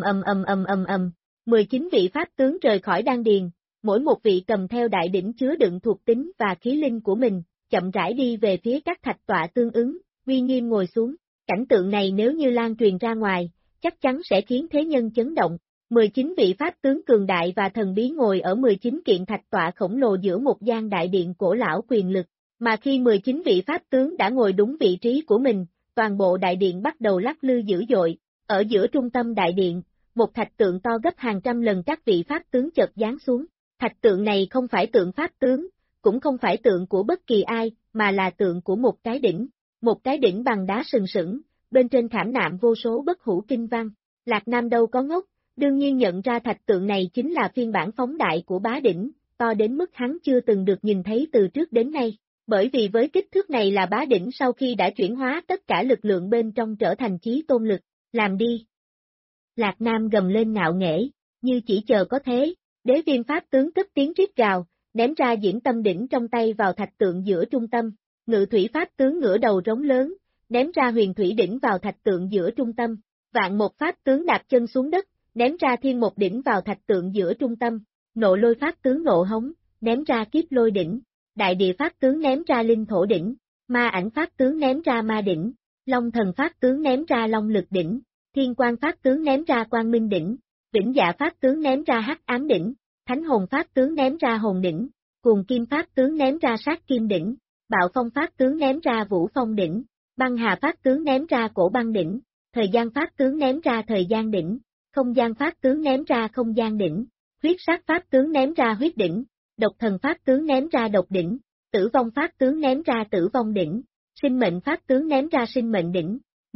[SPEAKER 2] ầm, 19 vị pháp tướng rời khỏi đan điền, mỗi một vị cầm theo đại đỉnh chứa đựng thuộc tính và khí linh của mình, chậm rãi đi về phía các thạch tọa tương ứng, uy nghiêm ngồi xuống, cảnh tượng này nếu như lan truyền ra ngoài, chắc chắn sẽ khiến thế nhân chấn động. 19 vị pháp tướng cường đại và thần bí ngồi ở 19 kiện thạch tọa khổng lồ giữa một gian đại điện cổ lão quyền lực, mà khi 19 vị pháp tướng đã ngồi đúng vị trí của mình, toàn bộ đại điện bắt đầu lắc lư dữ dội, ở giữa trung tâm đại điện, một thạch tượng to gấp hàng trăm lần các vị pháp tướng chợt giáng xuống, thạch tượng này không phải tượng pháp tướng, cũng không phải tượng của bất kỳ ai, mà là tượng của một cái đỉnh bằng đá sừng sững, bên trên khảm nạm vô số bất hủ kinh văn, Lạc Nam đâu có ngốc. Đương nhiên nhận ra thạch tượng này chính là phiên bản phóng đại của bá đỉnh, to đến mức hắn chưa từng được nhìn thấy từ trước đến nay, bởi vì với kích thước này là bá đỉnh sau khi đã chuyển hóa tất cả lực lượng bên trong trở thành chí tôn lực, làm đi. Lạc Nam gầm lên ngạo nghễ, như chỉ chờ có thế, đế viên pháp tướng cất tiếng rít gào, ném ra diễm tâm đỉnh trong tay vào thạch tượng giữa trung tâm, ngự thủy pháp tướng ngửa đầu rống lớn, ném ra huyền thủy đỉnh vào thạch tượng giữa trung tâm, vạn một pháp tướng đạp chân xuống đất, ném ra thiên một đỉnh vào thạch tượng giữa trung tâm, nộ lôi pháp tướng nộ hống, ném ra kiếp lôi đỉnh, đại địa pháp tướng ném ra linh thổ đỉnh, ma ảnh pháp tướng ném ra ma đỉnh, long thần pháp tướng ném ra long lực đỉnh, thiên quan pháp tướng ném ra quang minh đỉnh, vĩnh dạ pháp tướng ném ra hắc ám đỉnh, thánh hồn pháp tướng ném ra hồn đỉnh, cuồng kim pháp tướng ném ra sát kim đỉnh, bạo phong pháp tướng ném ra vũ phong đỉnh, băng hà pháp tướng ném ra cổ băng đỉnh, thời gian pháp tướng ném ra thời gian đỉnh, không gian pháp tướng ném ra không gian đỉnh, huyết sát pháp tướng ném ra huyết đỉnh, độc thần pháp tướng ném ra độc đỉnh, tử vong pháp tướng ném ra tử vong đỉnh, sinh mệnh pháp tướng ném ra sinh mệnh đỉnh,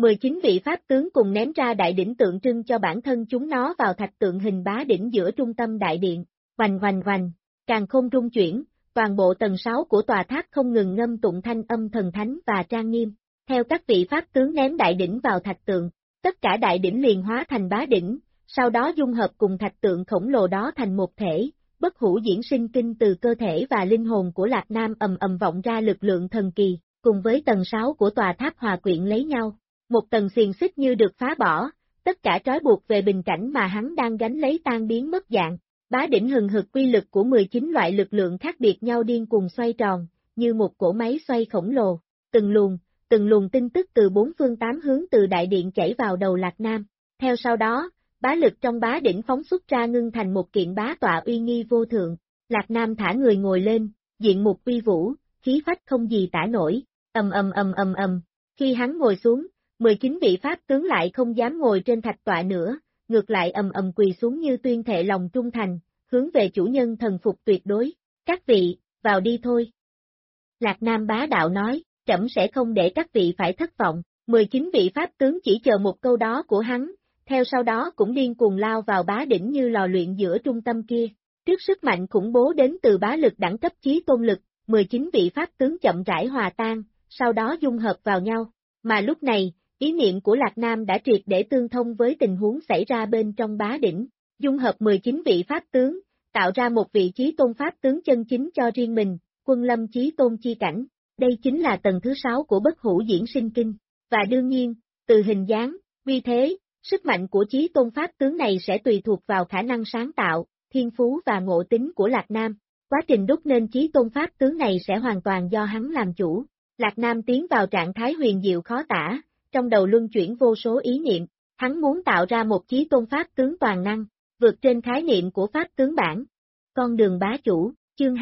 [SPEAKER 2] 19 vị pháp tướng cùng ném ra đại đỉnh tượng trưng cho bản thân chúng nó vào thạch tượng hình bá đỉnh giữa trung tâm đại điện, oành oành oành, càn khôn rung chuyển, toàn bộ tầng 6 của tòa tháp không ngừng ngâm tụng thanh âm thần thánh và trang nghiêm. Theo các vị pháp tướng ném đại đỉnh vào thạch tượng, tất cả đại đỉnh liền hóa thành bá đỉnh, sau đó dung hợp cùng thạch tượng khổng lồ đó thành một thể, bất hủ diễn sinh kinh từ cơ thể và linh hồn của Lạc Nam ầm ầm vọng ra lực lượng thần kỳ, cùng với tầng 6 của tòa tháp hòa quyện lấy nhau. Một tầng xiềng xích như được phá bỏ, tất cả trói buộc về bình cảnh mà hắn đang gánh lấy tan biến mất dạng. Bá đỉnh hừng hực quy lực của 19 loại lực lượng khác biệt nhau điên cuồng xoay tròn, như một cỗ máy xoay khổng lồ, từng luồng tin tức từ bốn phương tám hướng từ đại điện chảy vào đầu Lạc Nam. Theo sau đó, bá lực trong bá đỉnh phóng xuất ra ngưng thành một kiện bá tọa uy nghi vô thượng. Lạc Nam thả người ngồi lên, diện mục uy vũ, khí phách không gì tả nổi, ầm. Khi hắn ngồi xuống, 19 vị pháp tướng lại không dám ngồi trên thạch tọa nữa, ngược lại ầm quỳ xuống như tuyên thệ lòng trung thành, hướng về chủ nhân thần phục tuyệt đối. Các vị, vào đi thôi. Lạc Nam bá đạo nói, trẫm sẽ không để các vị phải thất vọng. 19 vị pháp tướng chỉ chờ một câu đó của hắn, theo sau đó cũng điên cuồng lao vào bá đỉnh như lò luyện giữa trung tâm kia. Trước sức mạnh khủng bố đến từ bá lực đẳng cấp chí tôn lực, 19 vị pháp tướng chậm rãi hòa tan, sau đó dung hợp vào nhau. Mà lúc này, ý niệm của Lạc Nam đã triệt để tương thông với tình huống xảy ra bên trong bá đỉnh, dung hợp 19 vị pháp tướng, tạo ra một vị chí tôn pháp tướng chân chính cho riêng mình, Quân Lâm chí tôn chi cảnh. Đây chính là tầng thứ 6 của bất hủ diễn sinh kinh. Và đương nhiên, từ hình dáng, uy thế, sức mạnh của chí tôn pháp tướng này sẽ tùy thuộc vào khả năng sáng tạo, thiên phú và ngộ tính của Lạc Nam. Quá trình đúc nên chí tôn pháp tướng này sẽ hoàn toàn do hắn làm chủ. Lạc Nam tiến vào trạng thái huyền diệu khó tả, trong đầu luân chuyển vô số ý niệm, hắn muốn tạo ra một chí tôn pháp tướng toàn năng, vượt trên khái niệm của pháp tướng bản. Con đường bá chủ, chương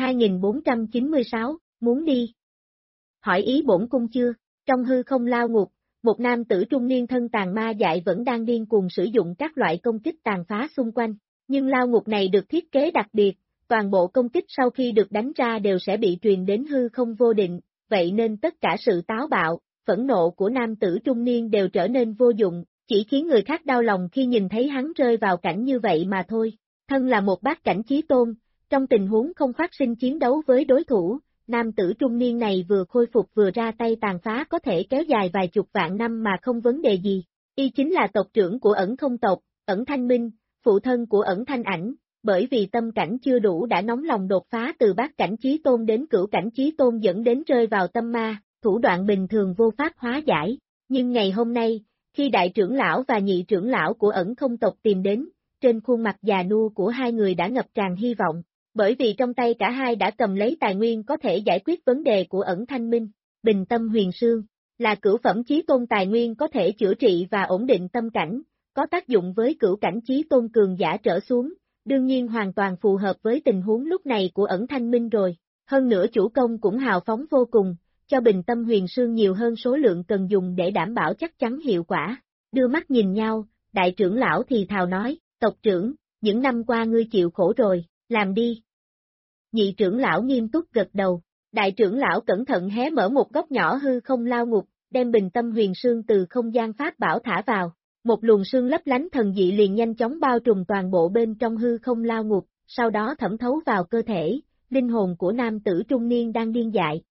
[SPEAKER 2] 2496, muốn đi. Hỏi ý bổn cung chưa? Trong hư không lao ngục, một nam tử trung niên thân tàn ma dại vẫn đang điên cuồng sử dụng các loại công kích tàn phá xung quanh, nhưng lao ngục này được thiết kế đặc biệt, toàn bộ công kích sau khi được đánh ra đều sẽ bị truyền đến hư không vô định, vậy nên tất cả sự táo bạo, phẫn nộ của nam tử trung niên đều trở nên vô dụng, chỉ khiến người khác đau lòng khi nhìn thấy hắn rơi vào cảnh như vậy mà thôi. Thân là một bát cảnh chí tôn, trong tình huống không phát sinh chiến đấu với đối thủ, nam tử trung niên này vừa khôi phục vừa ra tay tàn phá có thể kéo dài vài chục vạn năm mà không vấn đề gì. Y chính là tộc trưởng của Ẩn Không tộc, Ẩn Thanh Minh, phụ thân của Ẩn Thanh Ảnh, bởi vì tâm cảnh chưa đủ đã nóng lòng đột phá từ bát cảnh chí tôn đến cửu cảnh chí tôn dẫn đến rơi vào tâm ma, thủ đoạn bình thường vô pháp hóa giải. Nhưng ngày hôm nay, khi đại trưởng lão và nhị trưởng lão của Ẩn Không tộc tìm đến, trên khuôn mặt già nua của hai người đã ngập tràn hy vọng, bởi vì trong tay cả hai đã cầm lấy tài nguyên có thể giải quyết vấn đề của Ẩn Thanh Minh. Bình Tâm Huyền Sương là cửu phẩm chí tôn tài nguyên có thể chữa trị và ổn định tâm cảnh, có tác dụng với cửu cảnh chí tôn cường giả trở xuống, đương nhiên hoàn toàn phù hợp với tình huống lúc này của Ẩn Thanh Minh rồi. Hơn nữa chủ công cũng hào phóng vô cùng, cho Bình Tâm Huyền Sương nhiều hơn số lượng cần dùng để đảm bảo chắc chắn hiệu quả. Đưa mắt nhìn nhau, đại trưởng lão thì thào nói, tộc trưởng, những năm qua ngươi chịu khổ rồi, làm đi. Nhị trưởng lão nghiêm túc gật đầu, đại trưởng lão cẩn thận hé mở một góc nhỏ hư không lao ngục, đem Bình Tâm Huyền Sương từ không gian pháp bảo thả vào. Một luồng sương lấp lánh thần dị liền nhanh chóng bao trùm toàn bộ bên trong hư không lao ngục, sau đó thẩm thấu vào cơ thể, linh hồn của nam tử trung niên đang điên dại.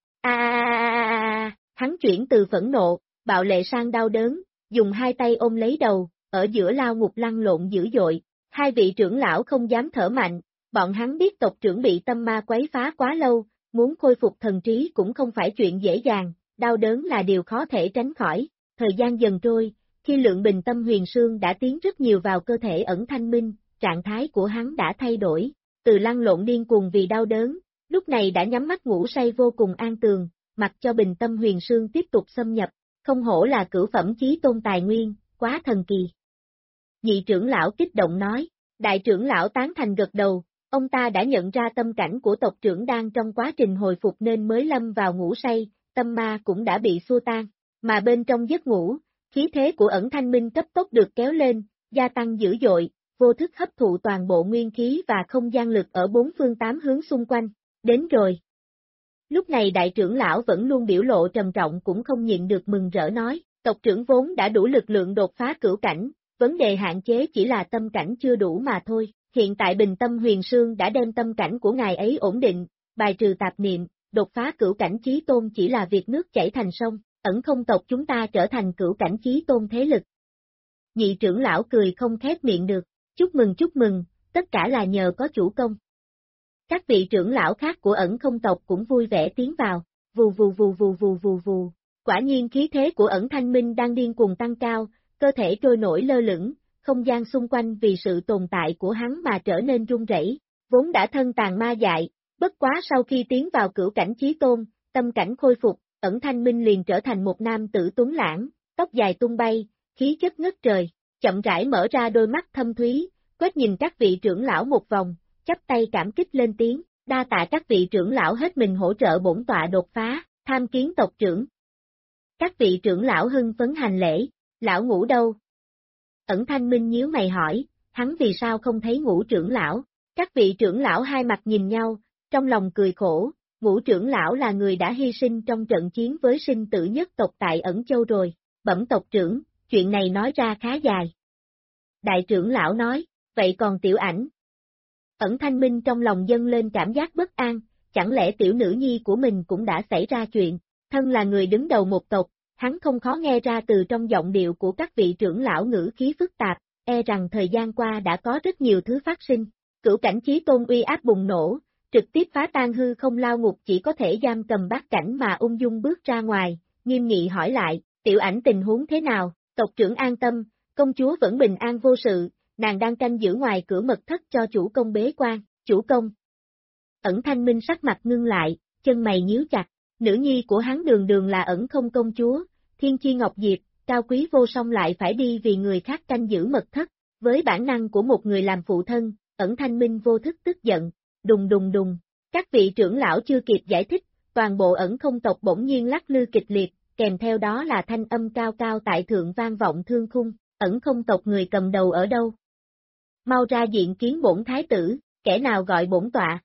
[SPEAKER 2] Hắn chuyển từ phẫn nộ, bạo lệ sang đau đớn, dùng hai tay ôm lấy đầu, ở giữa lao ngục lăn lộn dữ dội. Hai vị trưởng lão không dám thở mạnh, bọn hắn biết tộc trưởng bị tâm ma quấy phá quá lâu, muốn khôi phục thần trí cũng không phải chuyện dễ dàng, đau đớn là điều khó thể tránh khỏi. Thời gian dần trôi, khi lượng Bình Tâm Huyền Sương đã tiến rất nhiều vào cơ thể Ẩn Thanh Minh, trạng thái của hắn đã thay đổi, từ lăn lộn điên cuồng vì đau đớn, lúc này đã nhắm mắt ngủ say vô cùng an tường, mặc cho Bình Tâm Huyền Sương tiếp tục xâm nhập, không hổ là cửu phẩm chí tôn tài nguyên, quá thần kỳ. Nhị trưởng lão kích động nói, đại trưởng lão tán thành gật đầu, ông ta đã nhận ra tâm cảnh của tộc trưởng đang trong quá trình hồi phục nên mới lâm vào ngủ say, tâm ma cũng đã bị xua tan, mà bên trong giấc ngủ, khí thế của Ẩn Thanh Minh cấp tốc được kéo lên, gia tăng dữ dội, vô thức hấp thụ toàn bộ nguyên khí và không gian lực ở bốn phương tám hướng xung quanh. Đến rồi. Lúc này đại trưởng lão vẫn luôn biểu lộ trầm trọng cũng không nhịn được mừng rỡ nói, Tộc trưởng vốn đã đủ lực lượng đột phá cửu cảnh, vấn đề hạn chế chỉ là tâm cảnh chưa đủ mà thôi. Hiện tại Bình Tâm Huyền Sương đã đem tâm cảnh của ngài ấy ổn định, bài trừ tạp niệm, đột phá cửu cảnh chí tôn chỉ là việc nước chảy thành sông, Ẩn Không tộc chúng ta trở thành cửu cảnh chí tôn thế lực. Nhị trưởng lão cười không khép miệng được, chúc mừng, tất cả là nhờ có chủ công. Các vị trưởng lão khác của Ẩn Không tộc cũng vui vẻ tiến vào, vù vù vù vù vù vù vù. Quả nhiên khí thế của Ẩn Thanh Minh đang điên cuồng tăng cao, cơ thể trôi nổi lơ lửng, không gian xung quanh vì sự tồn tại của hắn mà trở nên rung rẩy, vốn đã thân tàn ma dại, bất quá sau khi tiến vào cửu cảnh chí tôn, tâm cảnh khôi phục, Ẩn Thanh Minh liền trở thành một nam tử tuấn lãng, tóc dài tung bay, khí chất ngất trời, chậm rãi mở ra đôi mắt thâm thúy, quét nhìn các vị trưởng lão một vòng, chắp tay cảm kích lên tiếng, đa tạ các vị trưởng lão hết mình hỗ trợ bổn tọa đột phá, tham kiến tộc trưởng. Các vị trưởng lão hưng phấn hành lễ, lão Ngũ đâu? Ẩn Thanh Minh nhíu mày hỏi, hắn vì sao không thấy Ngũ trưởng lão? Các vị trưởng lão hai mặt nhìn nhau, trong lòng cười khổ, Ngũ trưởng lão là người đã hy sinh trong trận chiến với sinh tử nhất tộc tại Ẩn Châu rồi, bẩm tộc trưởng, chuyện này nói ra khá dài. Đại trưởng lão nói, vậy còn tiểu ảnh? Ẩn Thanh Minh trong lòng dâng lên cảm giác bất an, chẳng lẽ tiểu nữ nhi của mình cũng đã xảy ra chuyện, thân là người đứng đầu một tộc, hắn không khó nghe ra từ trong giọng điệu của các vị trưởng lão ngữ khí phức tạp, e rằng thời gian qua đã có rất nhiều thứ phát sinh, cửu cảnh chí tôn uy áp bùng nổ, trực tiếp phá tan hư không lao ngục chỉ có thể giam cầm bát cảnh mà ung dung bước ra ngoài, nghiêm nghị hỏi lại, tiểu ảnh tình huống thế nào, tộc trưởng an tâm, công chúa vẫn bình an vô sự, nàng đang canh giữ ngoài cửa mật thất cho chủ công bế quan, chủ công. Ẩn Thanh Minh sắc mặt ngưng lại, chân mày nhíu chặt, nữ nhi của hắn đường đường là Ẩn Không công chúa, thiên chi ngọc diệp, cao quý vô song lại phải đi vì người khác canh giữ mật thất, với bản năng của một người làm phụ thân, Ẩn Thanh Minh vô thức tức giận, đùng đùng đùng, các vị trưởng lão chưa kịp giải thích, toàn bộ Ẩn Không tộc bỗng nhiên lắc lư kịch liệt, kèm theo đó là thanh âm cao cao tại thượng vang vọng thương khung, Ẩn Không tộc người cầm đầu ở đâu? Mau ra diện kiến bổn thái tử, kẻ nào gọi bổn tọa?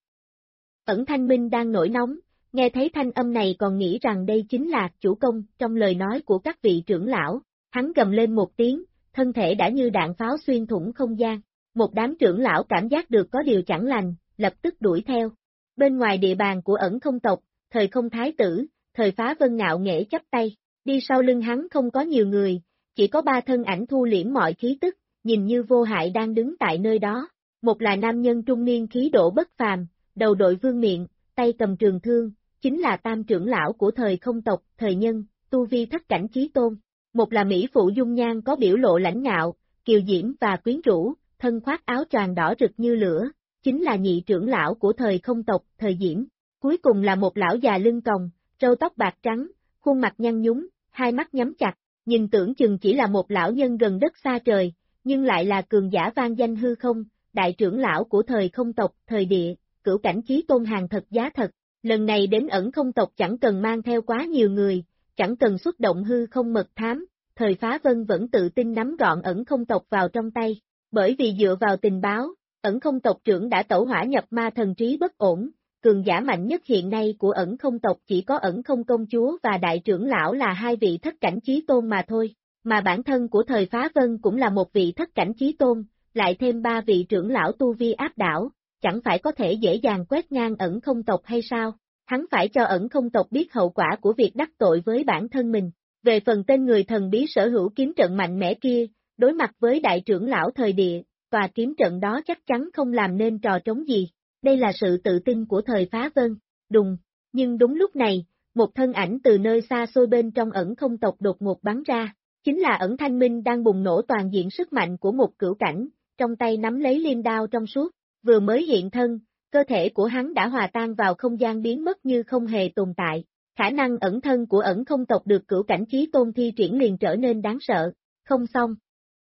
[SPEAKER 2] Ẩn Thanh Minh đang nổi nóng, nghe thấy thanh âm này còn nghĩ rằng đây chính là chủ công trong lời nói của các vị trưởng lão, hắn gầm lên một tiếng, thân thể đã như đạn pháo xuyên thủng không gian, một đám trưởng lão cảm giác được có điều chẳng lành, lập tức đuổi theo. Bên ngoài địa bàn của Ẩn Không tộc, Thời Không thái tử, Thời Phá Vân ngạo nghễ chắp tay, đi sau lưng hắn không có nhiều người, chỉ có ba thân ảnh thu liễm mọi khí tức, nhìn như vô hại đang đứng tại nơi đó. Một là nam nhân trung niên khí độ bất phàm, đầu đội vương miện, tay cầm trường thương, chính là tam trưởng lão của Thời Không tộc, Thời Nhân, tu vi thất cảnh chí tôn. Một là mỹ phụ dung nhan có biểu lộ lãnh ngạo, kiều diễm và quyến rũ, thân khoác áo choàng đỏ rực như lửa, chính là nhị trưởng lão của Thời Không tộc, Thời Diễm. Cuối cùng là một lão già lưng còng, râu tóc bạc trắng, khuôn mặt nhăn nhúm, hai mắt nhắm chặt, nhìn tưởng chừng chỉ là một lão nhân gần đất xa trời, nhưng lại là cường giả vang danh hư không, đại trưởng lão của Thời Không tộc, Thời Địa, cửu cảnh chí tôn hàng thật giá thật. Lần này đến Ẩn Không tộc chẳng cần mang theo quá nhiều người, chẳng cần xuất động hư không mật thám, Thời Phá Vân vẫn tự tin nắm gọn Ẩn Không tộc vào trong tay, bởi vì dựa vào tình báo, Ẩn Không tộc trưởng đã tẩu hỏa nhập ma thần trí bất ổn, cường giả mạnh nhất hiện nay của Ẩn Không tộc chỉ có Ẩn Không công chúa và đại trưởng lão là hai vị thất cảnh chí tôn mà thôi, mà bản thân của Thời Phá Vân cũng là một vị thất cảnh chí tôn, lại thêm ba vị trưởng lão tu vi áp đảo, chẳng phải có thể dễ dàng quét ngang Ẩn Không tộc hay sao? Hắn phải cho Ẩn Không tộc biết hậu quả của việc đắc tội với bản thân mình. Về phần tên người thần bí sở hữu kiếm trận mạnh mẽ kia, đối mặt với đại trưởng lão Thời Địa, tòa kiếm trận đó chắc chắn không làm nên trò trống gì. Đây là sự tự tin của Thời Phá Vân. Đùng, nhưng đúng lúc này, một thân ảnh từ nơi xa xôi bên trong Ẩn Không tộc đột ngột bắn ra, chính là Ẩn Thanh Minh đang bùng nổ toàn diện sức mạnh của một cửu cảnh, trong tay nắm lấy liêm đao trong suốt, vừa mới hiện thân, cơ thể của hắn đã hòa tan vào không gian biến mất như không hề tồn tại, khả năng ẩn thân của Ẩn Không tộc được cửu cảnh chí tôn thi triển liền trở nên đáng sợ, không xong.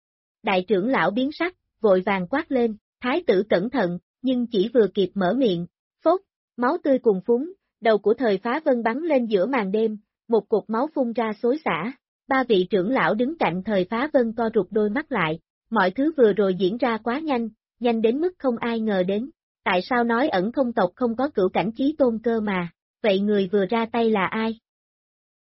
[SPEAKER 2] Đại trưởng lão biến sắc, vội vàng quát lên, thái tử cẩn thận, nhưng chỉ vừa kịp mở miệng, phốt, máu tươi cuồn phúng, đầu của Thời Phá Vân bắn lên giữa màn đêm, một cột máu phun ra xối xả, ba vị trưởng lão đứng cạnh Thời Phá Vân co rụt đôi mắt lại, mọi thứ vừa rồi diễn ra quá nhanh, nhanh đến mức không ai ngờ đến, tại sao nói Ẩn Không tộc không có cửu cảnh chí tôn cơ mà, vậy người vừa ra tay là ai?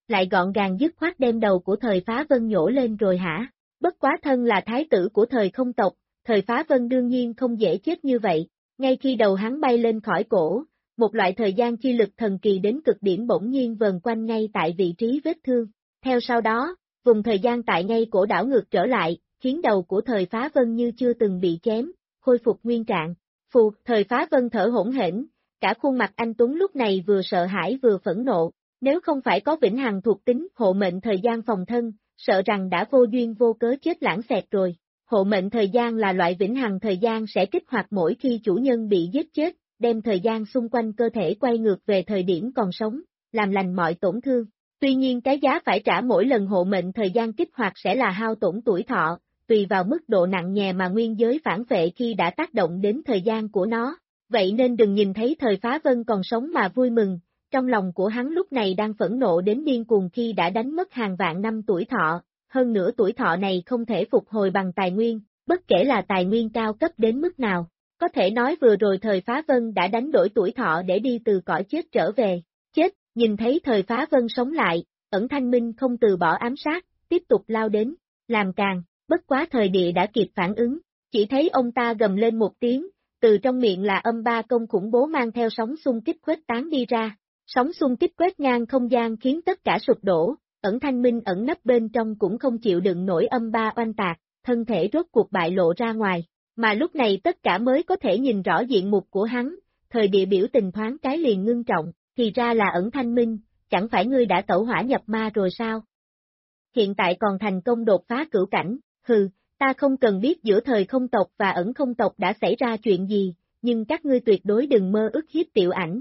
[SPEAKER 2] lại gọn gàng dứt khoát đem đầu của Thời Phá Vân nhổ lên rồi hả? Bất quá thân là thái tử của Thời Không tộc, Thời Phá Vân đương nhiên không dễ chết như vậy, ngay khi đầu hắn bay lên khỏi cổ, một loại thời gian chi lực thần kỳ đến cực điểm bỗng nhiên vần quanh ngay tại vị trí vết thương. Theo sau đó, vùng thời gian tại ngay cổ đảo ngược trở lại, khiến đầu của Thời Phá Vân như chưa từng bị chém, khôi phục nguyên trạng. Phù, Thời Phá Vân thở hỗn hển, cả khuôn mặt anh Tuấn lúc này vừa sợ hãi vừa phẫn nộ, nếu không phải có vĩnh hằng thuộc tính hộ mệnh thời gian phòng thân, sợ rằng đã vô duyên vô cớ chết lãng xẹt rồi. Hộ mệnh thời gian là loại vĩnh hằng thời gian sẽ kích hoạt mỗi khi chủ nhân bị giết chết, đem thời gian xung quanh cơ thể quay ngược về thời điểm còn sống, làm lành mọi tổn thương. Tuy nhiên cái giá phải trả mỗi lần hộ mệnh thời gian kích hoạt sẽ là hao tổn tuổi thọ, tùy vào mức độ nặng nhẹ mà nguyên giới phản vệ khi đã tác động đến thời gian của nó. Vậy nên đừng nhìn thấy Thời Phá Vân còn sống mà vui mừng, trong lòng của hắn lúc này đang phẫn nộ đến điên cuồng khi đã đánh mất hàng vạn năm tuổi thọ, hơn nữa tuổi thọ này không thể phục hồi bằng tài nguyên, bất kể là tài nguyên cao cấp đến mức nào. Có thể nói vừa rồi Thời Phá Vân đã đánh đổi tuổi thọ để đi từ cõi chết trở về. Chết, nhìn thấy Thời Phá Vân sống lại, Ẩn Thanh Minh không từ bỏ ám sát, tiếp tục lao đến, làm càng, bất quá Thời Địa đã kịp phản ứng, chỉ thấy ông ta gầm lên một tiếng, từ trong miệng là âm ba công khủng bố mang theo sóng xung kích khuếch tán đi ra. Sóng xung kích quét ngang không gian khiến tất cả sụp đổ, Ẩn Thanh Minh ẩn nấp bên trong cũng không chịu đựng nổi âm ba oanh tạc, thân thể rốt cuộc bại lộ ra ngoài, mà lúc này tất cả mới có thể nhìn rõ diện mục của hắn. Thời Địa biểu tình thoáng cái liền ngưng trọng, thì ra là Ẩn Thanh Minh, chẳng phải ngươi đã tẩu hỏa nhập ma rồi sao? Hiện tại còn thành công đột phá cửu cảnh, hừ, ta không cần biết giữa Thời Không tộc và Ẩn Không tộc đã xảy ra chuyện gì, nhưng các ngươi tuyệt đối đừng mơ ước hiếp Tiểu Ảnh.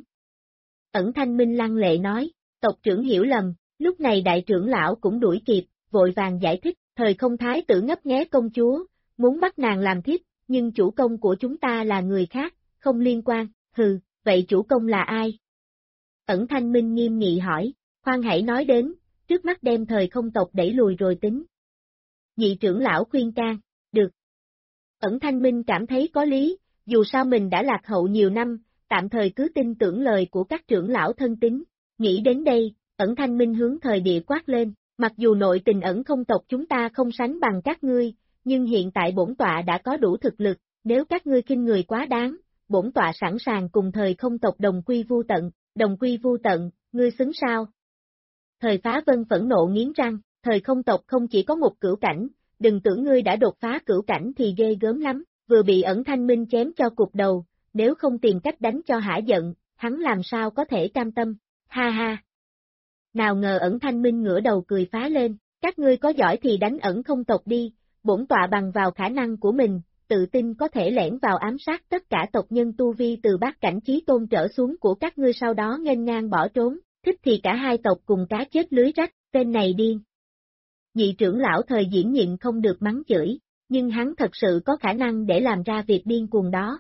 [SPEAKER 2] Ẩn Thanh Minh lăng lệ nói, tộc trưởng hiểu lầm, lúc này đại trưởng lão cũng đuổi kịp, vội vàng giải thích, Thời Không thái tử ngấp nghé công chúa, muốn bắt nàng làm thiếp, nhưng chủ công của chúng ta là người khác, không liên quan, hừ, vậy chủ công là ai? Ẩn Thanh Minh nghiêm nghị hỏi, khoan hãy nói đến, trước mắt đem Thời Không tộc đẩy lùi rồi tính. Nhị trưởng lão khuyên can, được. Ẩn Thanh Minh cảm thấy có lý, dù sao mình đã lạc hậu nhiều năm, tạm thời cứ tin tưởng lời của các trưởng lão thân tín. Nghĩ đến đây, Ẩn Thanh Minh hướng Thời Địa quát lên, mặc dù nội tình Ẩn Không tộc chúng ta không sánh bằng các ngươi, nhưng hiện tại bổn tọa đã có đủ thực lực, nếu các ngươi khinh người quá đáng, bổn tọa sẵn sàng cùng Thời Không tộc đồng quy vu tận, ngươi xứng sao? Thời Phá Vân phẫn nộ nghiến răng, Thời Không tộc không chỉ có một cửu cảnh, đừng tưởng ngươi đã đột phá cửu cảnh thì ghê gớm lắm, vừa bị Ẩn Thanh Minh chém cho cục đầu, nếu không tìm cách đánh cho hả giận, hắn làm sao có thể cam tâm, ha ha. Nào ngờ Ẩn Thanh Minh ngửa đầu cười phá lên, các ngươi có giỏi thì đánh Ẩn Không tộc đi, bổn tọa bằng vào khả năng của mình, tự tin có thể lẻn vào ám sát tất cả tộc nhân tu vi từ bát cảnh chí tôn trở xuống của các ngươi sau đó nghênh ngang bỏ trốn, thích thì cả hai tộc cùng cá chết lưới rách, tên này điên. Nhị trưởng lão Thời Diễn nhịn không được mắng chửi, nhưng hắn thật sự có khả năng để làm ra việc điên cuồng đó.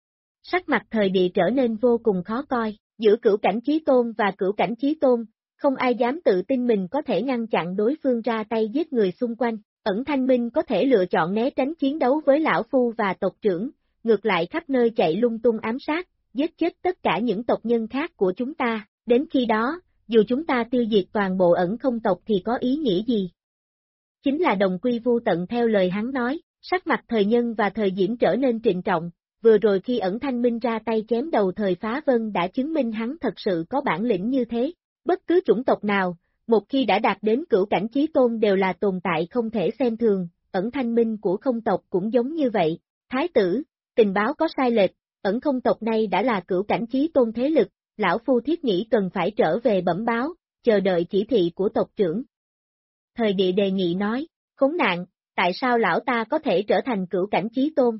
[SPEAKER 2] Sắc mặt Thời Địa trở nên vô cùng khó coi, giữa cửu cảnh chí tôn và cửu cảnh chí tôn, không ai dám tự tin mình có thể ngăn chặn đối phương ra tay giết người xung quanh. Ẩn Thanh Minh có thể lựa chọn né tránh chiến đấu với lão phu và tộc trưởng, ngược lại khắp nơi chạy lung tung ám sát, giết chết tất cả những tộc nhân khác của chúng ta, đến khi đó, dù chúng ta tiêu diệt toàn bộ Ẩn Không tộc thì có ý nghĩa gì? Chính là đồng quy vu tận theo lời hắn nói, sắc mặt Thời Nhân và Thời Diễm trở nên trịnh trọng, vừa rồi khi Ẩn Thanh Minh ra tay chém đầu Thời Phá Vân đã chứng minh hắn thật sự có bản lĩnh như thế, bất cứ chủng tộc nào, một khi đã đạt đến cửu cảnh chí tôn đều là tồn tại không thể xem thường, Ẩn Thanh Minh của Không tộc cũng giống như vậy. Thái tử, tình báo có sai lệch, Ẩn Không tộc này đã là cửu cảnh chí tôn thế lực, lão phu thiết nghĩ cần phải trở về bẩm báo, chờ đợi chỉ thị của tộc trưởng. Thời Địa đề nghị nói, khốn nạn, tại sao lão ta có thể trở thành cửu cảnh chí tôn?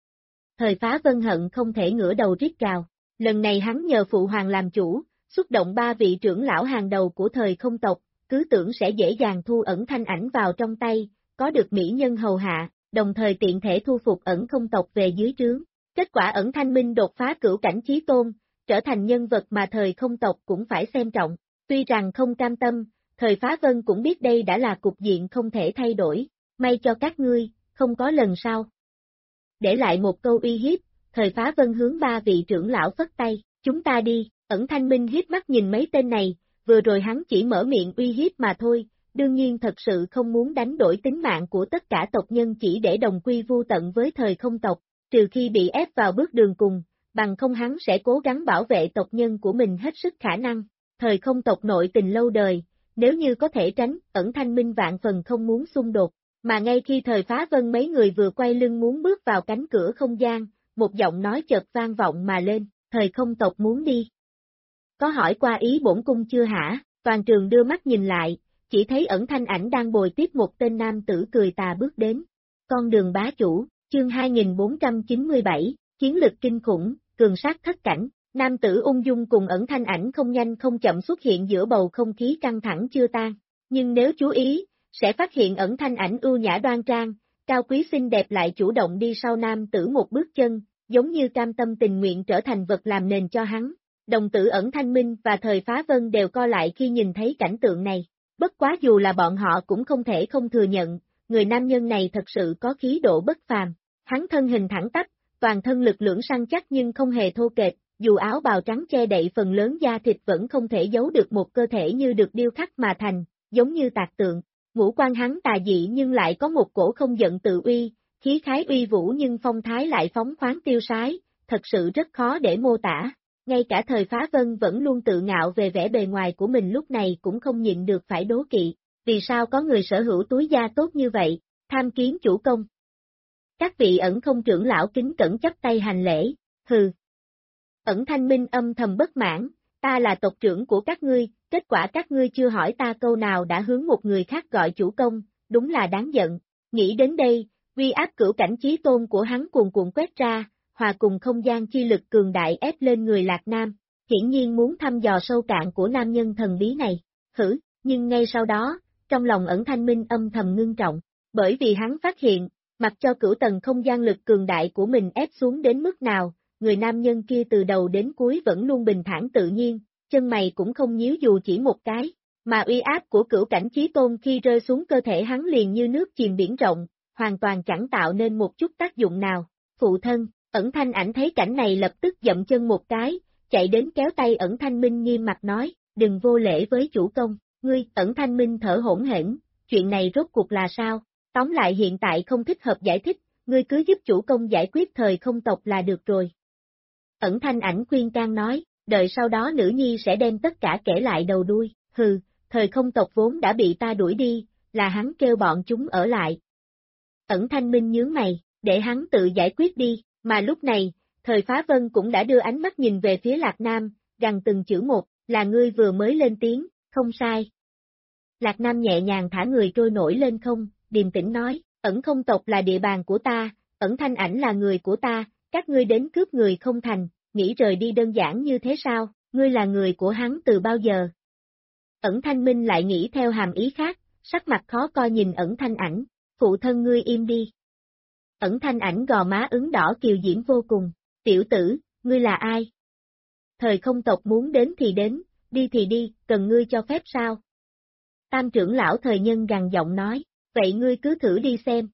[SPEAKER 2] Thời Phá Vân hận không thể ngửa đầu rít gào, lần này hắn nhờ phụ hoàng làm chủ, xuất động 3 vị trưởng lão hàng đầu của Thời Không tộc, cứ tưởng sẽ dễ dàng thu Ẩn Thanh Ảnh vào trong tay, có được mỹ nhân hầu hạ, đồng thời tiện thể thu phục Ẩn Không tộc về dưới trướng. Kết quả Ẩn Thanh Minh đột phá cửu cảnh chí tôn, trở thành nhân vật mà Thời Không tộc cũng phải xem trọng. Tuy rằng không cam tâm, Thời Phá Vân cũng biết đây đã là cục diện không thể thay đổi, may cho các ngươi, không có lần sau. Để lại một câu uy hiếp, Thời Phá Vân hướng 3 vị trưởng lão phất tay, chúng ta đi. Ẩn Thanh Minh hiếp mắt nhìn mấy tên này, vừa rồi hắn chỉ mở miệng uy hiếp mà thôi, đương nhiên thật sự không muốn đánh đổi tính mạng của tất cả tộc nhân chỉ để đồng quy vu tận với thời không tộc, trừ khi bị ép vào bước đường cùng, bằng không hắn sẽ cố gắng bảo vệ tộc nhân của mình hết sức khả năng. Thời không tộc nội tình lâu đời, nếu như có thể tránh, Ẩn Thanh Minh vạn phần không muốn xung đột, mà ngay khi thời phá vân mấy người vừa quay lưng muốn bước vào cánh cửa không gian, một giọng nói chợt vang vọng mà lên, thời không tộc muốn đi. Có hỏi qua ý bổn cung chưa hả? Toàn trường đưa mắt nhìn lại, chỉ thấy Ẩn Thanh Ảnh đang bồi tiếp một tên nam tử cười tà bước đến. Con đường bá chủ, chương 2497, chiến lực kinh khủng, cường sát thất cảnh. Nam tử ung dung cùng Ẩn Thanh Ảnh không nhanh không chậm xuất hiện giữa bầu không khí căng thẳng chưa tan, nhưng nếu chú ý, sẽ phát hiện Ẩn Thanh Ảnh ưu nhã đoan trang, cao quý xinh đẹp lại chủ động đi sau nam tử một bước chân, giống như cam tâm tình nguyện trở thành vật làm nền cho hắn. Đồng tử Ẩn Thanh Minh và thời phá vân đều co lại khi nhìn thấy cảnh tượng này, bất quá dù là bọn họ cũng không thể không thừa nhận, người nam nhân này thật sự có khí độ bất phàm, hắn thân hình thẳng tắp, toàn thân lực lưỡng săn chắc nhưng không hề thô kệch. Dù áo bào trắng che đậy phần lớn da thịt vẫn không thể giấu được một cơ thể như được điêu khắc mà thành, giống như tạc tượng. Ngũ quan hắn tà dị nhưng lại có một cổ không giận tự uy, khí khái uy vũ nhưng phong thái lại phóng khoáng tiêu sái, thật sự rất khó để mô tả. Ngay cả thời phá vân vẫn luôn tự ngạo về vẻ bề ngoài của mình lúc này cũng không nhịn được phải đố kỵ. Vì sao có người sở hữu túi da tốt như vậy, tham kiến chủ công. Các vị Ẩn không trưởng lão kính cẩn chắp tay hành lễ, hừ. Ẩn Thanh Minh âm thầm bất mãn, ta là tộc trưởng của các ngươi, kết quả các ngươi chưa hỏi ta câu nào đã hướng một người khác gọi chủ công, đúng là đáng giận. Nghĩ đến đây, uy áp cửu cảnh chí tôn của hắn cuồn cuộn quét ra, hòa cùng không gian chi lực cường đại ép lên người Lạc Nam, hiển nhiên muốn thăm dò sâu cạn của nam nhân thần bí này. Nhưng ngay sau đó, trong lòng Ẩn Thanh Minh âm thầm ngưng trọng, bởi vì hắn phát hiện, mặc cho cửu tầng không gian lực cường đại của mình ép xuống đến mức nào, người nam nhân kia từ đầu đến cuối vẫn luôn bình thản tự nhiên, chân mày cũng không nhíu dù chỉ một cái, mà uy áp của cửu cảnh chí tôn khi rơi xuống cơ thể hắn liền như nước chìm biển rộng, hoàn toàn chẳng tạo nên một chút tác dụng nào. Phụ thân, Ẩn Thanh Ảnh thấy cảnh này lập tức dậm chân một cái, chạy đến kéo tay Ẩn Thanh Minh nghiêm mặt nói, đừng vô lễ với chủ công, ngươi. Ẩn Thanh Minh thở hổn hển, chuyện này rốt cuộc là sao? Tóm lại hiện tại không thích hợp giải thích, ngươi cứ giúp chủ công giải quyết thời không tộc là được rồi. Ẩn Thanh Ảnh khuyên can nói, đợi sau đó nữ nhi sẽ đem tất cả kể lại đầu đuôi, thời không tộc vốn đã bị ta đuổi đi, là hắn kêu bọn chúng ở lại. Ẩn Thanh Minh nhướng mày, để hắn tự giải quyết đi, mà lúc này, thời phá vân cũng đã đưa ánh mắt nhìn về phía Lạc Nam, gằn từng chữ một, là ngươi vừa mới lên tiếng, không sai. Lạc Nam nhẹ nhàng thả người trôi nổi lên không, điềm tĩnh nói, Ẩn không tộc là địa bàn của ta, Ẩn Thanh Ảnh là người của ta, các ngươi đến cướp người không thành, nghĩ rời đi đơn giản như thế sao, ngươi là người của hắn từ bao giờ? Ẩn Thanh Minh lại nghĩ theo hàm ý khác, sắc mặt khó coi nhìn Ẩn Thanh Ảnh, phụ thân ngươi im đi. Ẩn Thanh Ảnh gò má ửng đỏ kiều diễm vô cùng, tiểu tử, ngươi là ai? Thời không tộc muốn đến thì đến, đi thì đi, cần ngươi cho phép sao? Tam trưởng lão thời nhân gằn giọng nói, vậy ngươi cứ thử đi xem.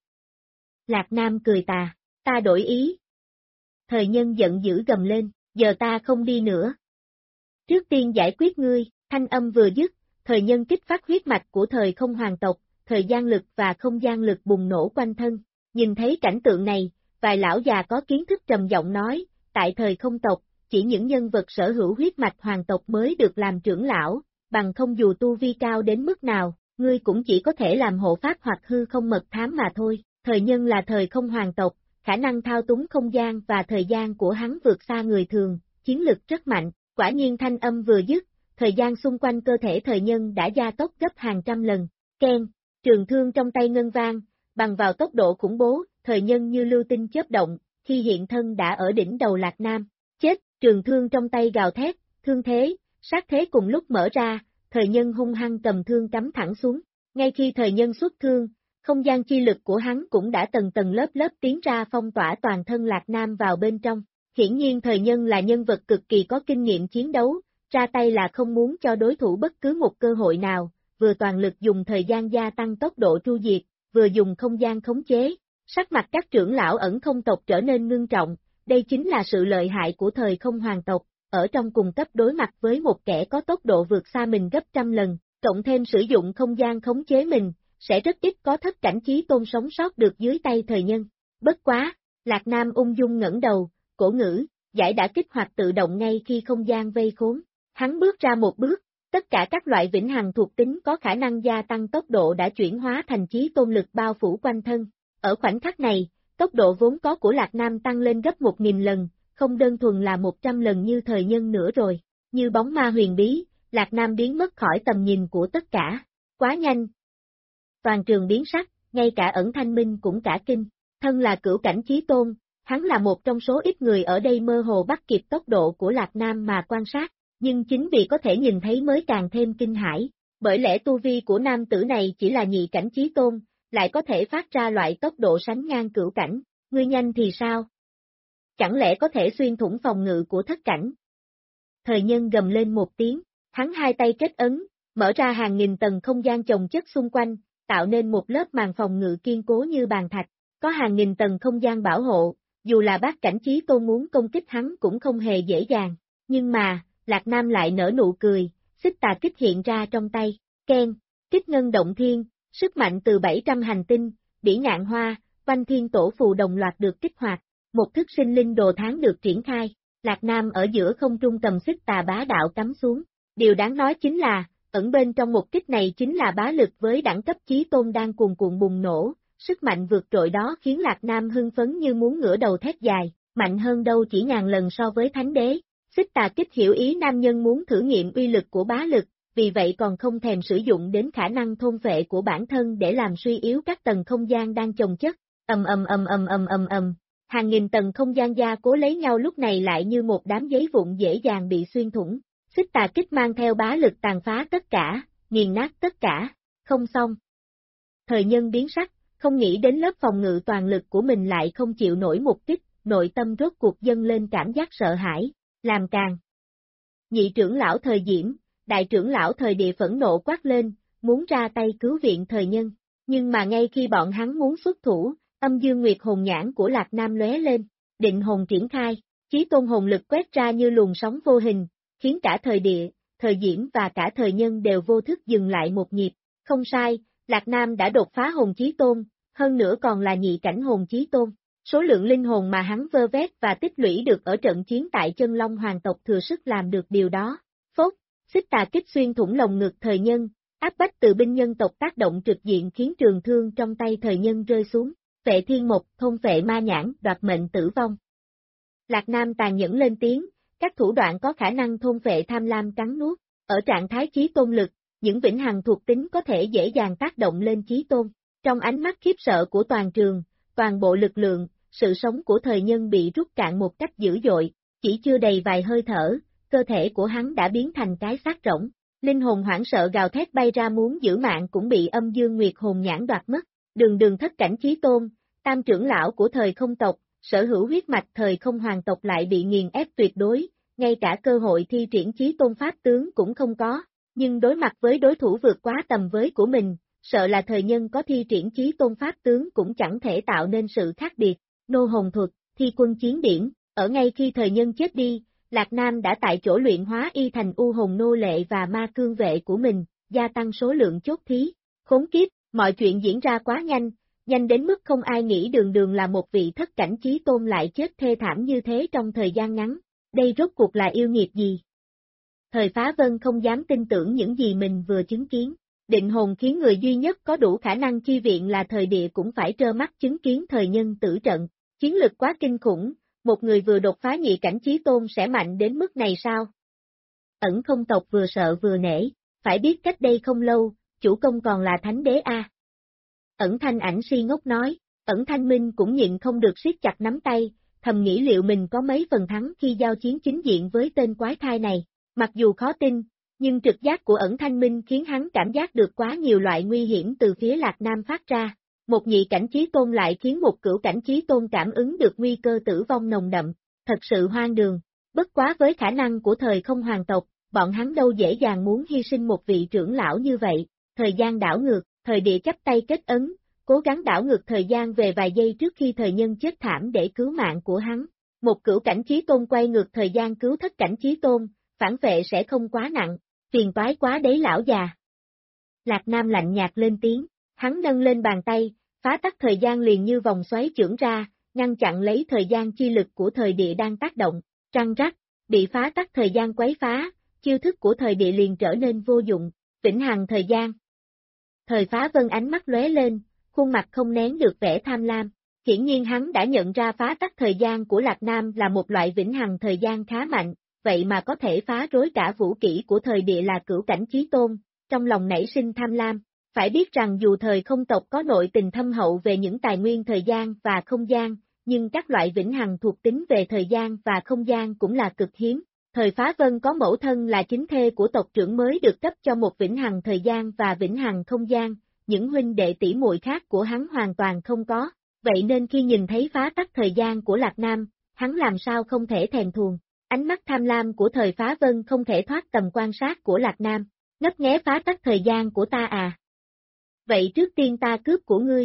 [SPEAKER 2] Lạc Nam cười tà, ta đổi ý. Thời nhân giận dữ gầm lên, giờ ta không đi nữa. Trước tiên giải quyết ngươi, thanh âm vừa dứt, thời nhân kích phát huyết mạch của thời không hoàng tộc, thời gian lực và không gian lực bùng nổ quanh thân. Nhìn thấy cảnh tượng này, vài lão già có kiến thức trầm giọng nói, tại thời không tộc, chỉ những nhân vật sở hữu huyết mạch hoàng tộc mới được làm trưởng lão, bằng không dù tu vi cao đến mức nào, ngươi cũng chỉ có thể làm hộ pháp hoặc hư không mật thám mà thôi. Thời nhân là thời không hoàng tộc, khả năng thao túng không gian và thời gian của hắn vượt xa người thường, chiến lực rất mạnh, quả nhiên thanh âm vừa dứt, thời gian xung quanh cơ thể thời nhân đã gia tốc gấp hàng trăm lần, keng, trường thương trong tay ngân vang, bằng vào tốc độ khủng bố, thời nhân như lưu tinh chớp động, khi hiện thân đã ở đỉnh đầu Lạc Nam, chết, trường thương trong tay gào thét, thương thế, sát thế cùng lúc mở ra, thời nhân hung hăng cầm thương cắm thẳng xuống, ngay khi thời nhân xuất thương, không gian chi lực của hắn cũng đã tầng tầng lớp lớp tiến ra phong tỏa toàn thân Lạc Nam vào bên trong. Hiển nhiên thời nhân là nhân vật cực kỳ có kinh nghiệm chiến đấu, ra tay là không muốn cho đối thủ bất cứ một cơ hội nào, vừa toàn lực dùng thời gian gia tăng tốc độ tru diệt, vừa dùng không gian khống chế. Sắc mặt các trưởng lão Ẩn không tộc trở nên ngưng trọng, đây chính là sự lợi hại của thời không hoàng tộc, ở trong cùng cấp đối mặt với một kẻ có tốc độ vượt xa mình gấp trăm lần, cộng thêm sử dụng không gian khống chế mình, sẽ rất ít có thất cảnh chí tôn sống sót được dưới tay thời nhân. Bất quá, Lạc Nam ung dung ngẩng đầu, cổ ngữ, giải đã kích hoạt tự động ngay khi không gian vây khốn. Hắn bước ra một bước, tất cả các loại vĩnh hằng thuộc tính có khả năng gia tăng tốc độ đã chuyển hóa thành chí tôn lực bao phủ quanh thân. Ở khoảnh khắc này, tốc độ vốn có của Lạc Nam tăng lên gấp 1000 lần, không đơn thuần là 100 lần như thời nhân nữa rồi. Như bóng ma huyền bí, Lạc Nam biến mất khỏi tầm nhìn của tất cả. Quá nhanh. Toàn trường biến sắc, ngay cả Ẩn Thanh Minh cũng cả kinh. Thân là cửu cảnh chí tôn, hắn là một trong số ít người ở đây mơ hồ bắt kịp tốc độ của Lạc Nam mà quan sát, nhưng chính vì có thể nhìn thấy mới càng thêm kinh hãi. Bởi lẽ tu vi của nam tử này chỉ là nhị cảnh chí tôn, lại có thể phát ra loại tốc độ sánh ngang cửu cảnh. Ngươi nhanh thì sao? Chẳng lẽ có thể xuyên thủng phòng ngự của thất cảnh? Thời nhân gầm lên một tiếng, hắn hai tay kết ấn, mở ra hàng nghìn tầng không gian chồng chất xung quanh, tạo nên một lớp màn phòng ngự kiên cố như bàn thạch. Có hàng nghìn tầng không gian bảo hộ, dù là bát cảnh chí tôn muốn công kích hắn cũng không hề dễ dàng. Nhưng mà, Lạc Nam lại nở nụ cười, xích tà kích hiện ra trong tay, keng, kích ngân động thiên, sức mạnh từ 700 hành tinh, bỉ ngạn hoa, Vanh Thiên Tổ phù đồng loạt được kích hoạt, một thức sinh linh đồ tháng được triển khai, Lạc Nam ở giữa không trung cầm xích tà bá đạo cắm xuống. Điều đáng nói chính là, ẩn bên trong một kích này chính là bá lực với đẳng cấp chí tôn đang cuồn cuộn bùng nổ, sức mạnh vượt trội đó khiến Lạc Nam hưng phấn như muốn ngửa đầu thét dài, mạnh hơn đâu chỉ ngàn lần so với thánh đế. Xích tà kích hiểu ý nam nhân muốn thử nghiệm uy lực của bá lực, vì vậy còn không thèm sử dụng đến khả năng thôn phệ của bản thân để làm suy yếu các tầng không gian đang chồng chất. Hàng nghìn tầng không gian gia cố lấy nhau lúc này lại như một đám giấy vụn dễ dàng bị xuyên thủng. Xích tà kích mang theo bá lực tàn phá tất cả, nghiền nát tất cả, không xong. Thời nhân biến sắc, không nghĩ đến lớp phòng ngự toàn lực của mình lại không chịu nổi một kích, nội tâm rốt cuộc dâng lên cảm giác sợ hãi, làm càng. Nhị trưởng lão thời Diễm, đại trưởng lão thời Địa phẫn nộ quát lên, muốn ra tay cứu viện thời nhân, nhưng mà ngay khi bọn hắn muốn xuất thủ, âm dương nguyệt hồn nhãn của Lạc Nam lóe lên, định hồn triển khai, chí tôn hồn lực quét ra như luồng sóng vô hình, khiến cả thời Địa, thời Diễm và cả thời nhân đều vô thức dừng lại một nhịp. Không sai, Lạc Nam đã đột phá hồn chí tôn, hơn nữa còn là nhị cảnh hồn chí tôn. Số lượng linh hồn mà hắn vơ vét và tích lũy được ở trận chiến tại Chân Long Hoàng tộc thừa sức làm được điều đó. Phốt, xích tà kích xuyên thủng lồng ngực thời nhân, áp bách từ binh nhân tộc tác động trực diện khiến trường thương trong tay thời nhân rơi xuống. Phệ thiên mộc, thôn phệ ma nhãn, đoạt mệnh tử vong. Lạc Nam tàn nhẫn lên tiếng, các thủ đoạn có khả năng thôn phệ tham lam cắn nuốt. Ở trạng thái chí tôn lực, những vĩnh hằng thuộc tính có thể dễ dàng tác động lên chí tôn. Trong ánh mắt khiếp sợ của toàn trường, toàn bộ lực lượng, sự sống của thời nhân bị rút cạn một cách dữ dội, chỉ chưa đầy vài hơi thở, cơ thể của hắn đã biến thành cái xác rỗng. Linh hồn hoảng sợ gào thét bay ra muốn giữ mạng cũng bị âm dương nguyệt hồn nhãn đoạt mất. Đường thất cảnh chí tôn, tam trưởng lão của thời không tộc, sở hữu huyết mạch thời không hoàng tộc lại bị nghiền ép tuyệt đối, ngay cả cơ hội thi triển chí tôn pháp tướng cũng không có, nhưng đối mặt với đối thủ vượt quá tầm với của mình, sợ là thời nhân có thi triển chí tôn pháp tướng cũng chẳng thể tạo nên sự khác biệt. Nô hồn thuật, thi quân chiến điển, ở ngay khi thời nhân chết đi, Lạc Nam đã tại chỗ luyện hóa y thành u hồn nô lệ và ma cương vệ của mình, gia tăng số lượng chốt thí. Khốn kiếp, mọi chuyện diễn ra quá nhanh đến mức không ai nghĩ đường là một vị thất cảnh chí tôn lại chết thê thảm như thế trong thời gian ngắn. Đây rốt cuộc là yêu nghiệt gì? Thời Phá Vân không dám tin tưởng những gì mình vừa chứng kiến. Định hồn khiến người duy nhất có đủ khả năng chi viện là thời Địa cũng phải trơ mắt chứng kiến thời nhân tử trận. Chiến lực quá kinh khủng, một người vừa đột phá nhị cảnh chí tôn sẽ mạnh đến mức này sao? Ẩn không tộc vừa sợ vừa nể, phải biết cách đây không lâu, chủ công còn là thánh đế a. Ẩn Thanh Ảnh si ngốc nói, Ẩn Thanh Minh cũng nhịn không được siết chặt nắm tay, thầm nghĩ liệu mình có mấy phần thắng khi giao chiến chính diện với tên quái thai này. Mặc dù khó tin, nhưng trực giác của Ẩn Thanh Minh khiến hắn cảm giác được quá nhiều loại nguy hiểm từ phía Lạc Nam phát ra. Một nhị cảnh chí tôn lại khiến một cửu cảnh chí tôn cảm ứng được nguy cơ tử vong nồng đậm, thật sự hoang đường. Bất quá với khả năng của thời không hoàng tộc, bọn hắn đâu dễ dàng muốn hy sinh một vị trưởng lão như vậy. Thời gian đảo ngược, thời Địa chắp tay kết ấn, cố gắng đảo ngược thời gian về vài giây trước khi thời nhân chết thảm để cứu mạng của hắn. Một cửu cảnh chí tôn quay ngược thời gian cứu thất cảnh chí tôn, phản vệ sẽ không quá nặng, phiền toái quá đấy lão già. Lạc Nam lạnh nhạt lên tiếng, hắn nâng lên bàn tay, phá tắc thời gian liền như vòng xoáy chưởng ra, ngăn chặn lấy thời gian chi lực của thời địa đang tác động, răng rắc, bị phá tắc thời gian quấy phá, chiêu thức của thời địa liền trở nên vô dụng, vĩnh hằng thời gian. Thời Phá Vân ánh mắt lóe lên, khuôn mặt không nén được vẻ tham lam, hiển nhiên hắn đã nhận ra phá tắc thời gian của Lạc Nam là một loại vĩnh hằng thời gian khá mạnh, vậy mà có thể phá rối cả vũ kỹ của thời địa là cửu cảnh chí tôn, trong lòng nảy sinh tham lam. Phải biết rằng dù thời không tộc có nội tình thâm hậu về những tài nguyên thời gian và không gian, nhưng các loại vĩnh hằng thuộc tính về thời gian và không gian cũng là cực hiếm. Thời Phá Vân có mẫu thân là chính thê của tộc trưởng mới được cấp cho một vĩnh hằng thời gian và vĩnh hằng không gian, những huynh đệ tỷ muội khác của hắn hoàn toàn không có, vậy nên khi nhìn thấy phá tắc thời gian của Lạc Nam, hắn làm sao không thể thèm thuồng. Ánh mắt tham lam của Thời Phá Vân không thể thoát tầm quan sát của Lạc Nam, ngấp nghé phá tắc thời gian của ta à? Vậy trước tiên ta cướp của ngươi.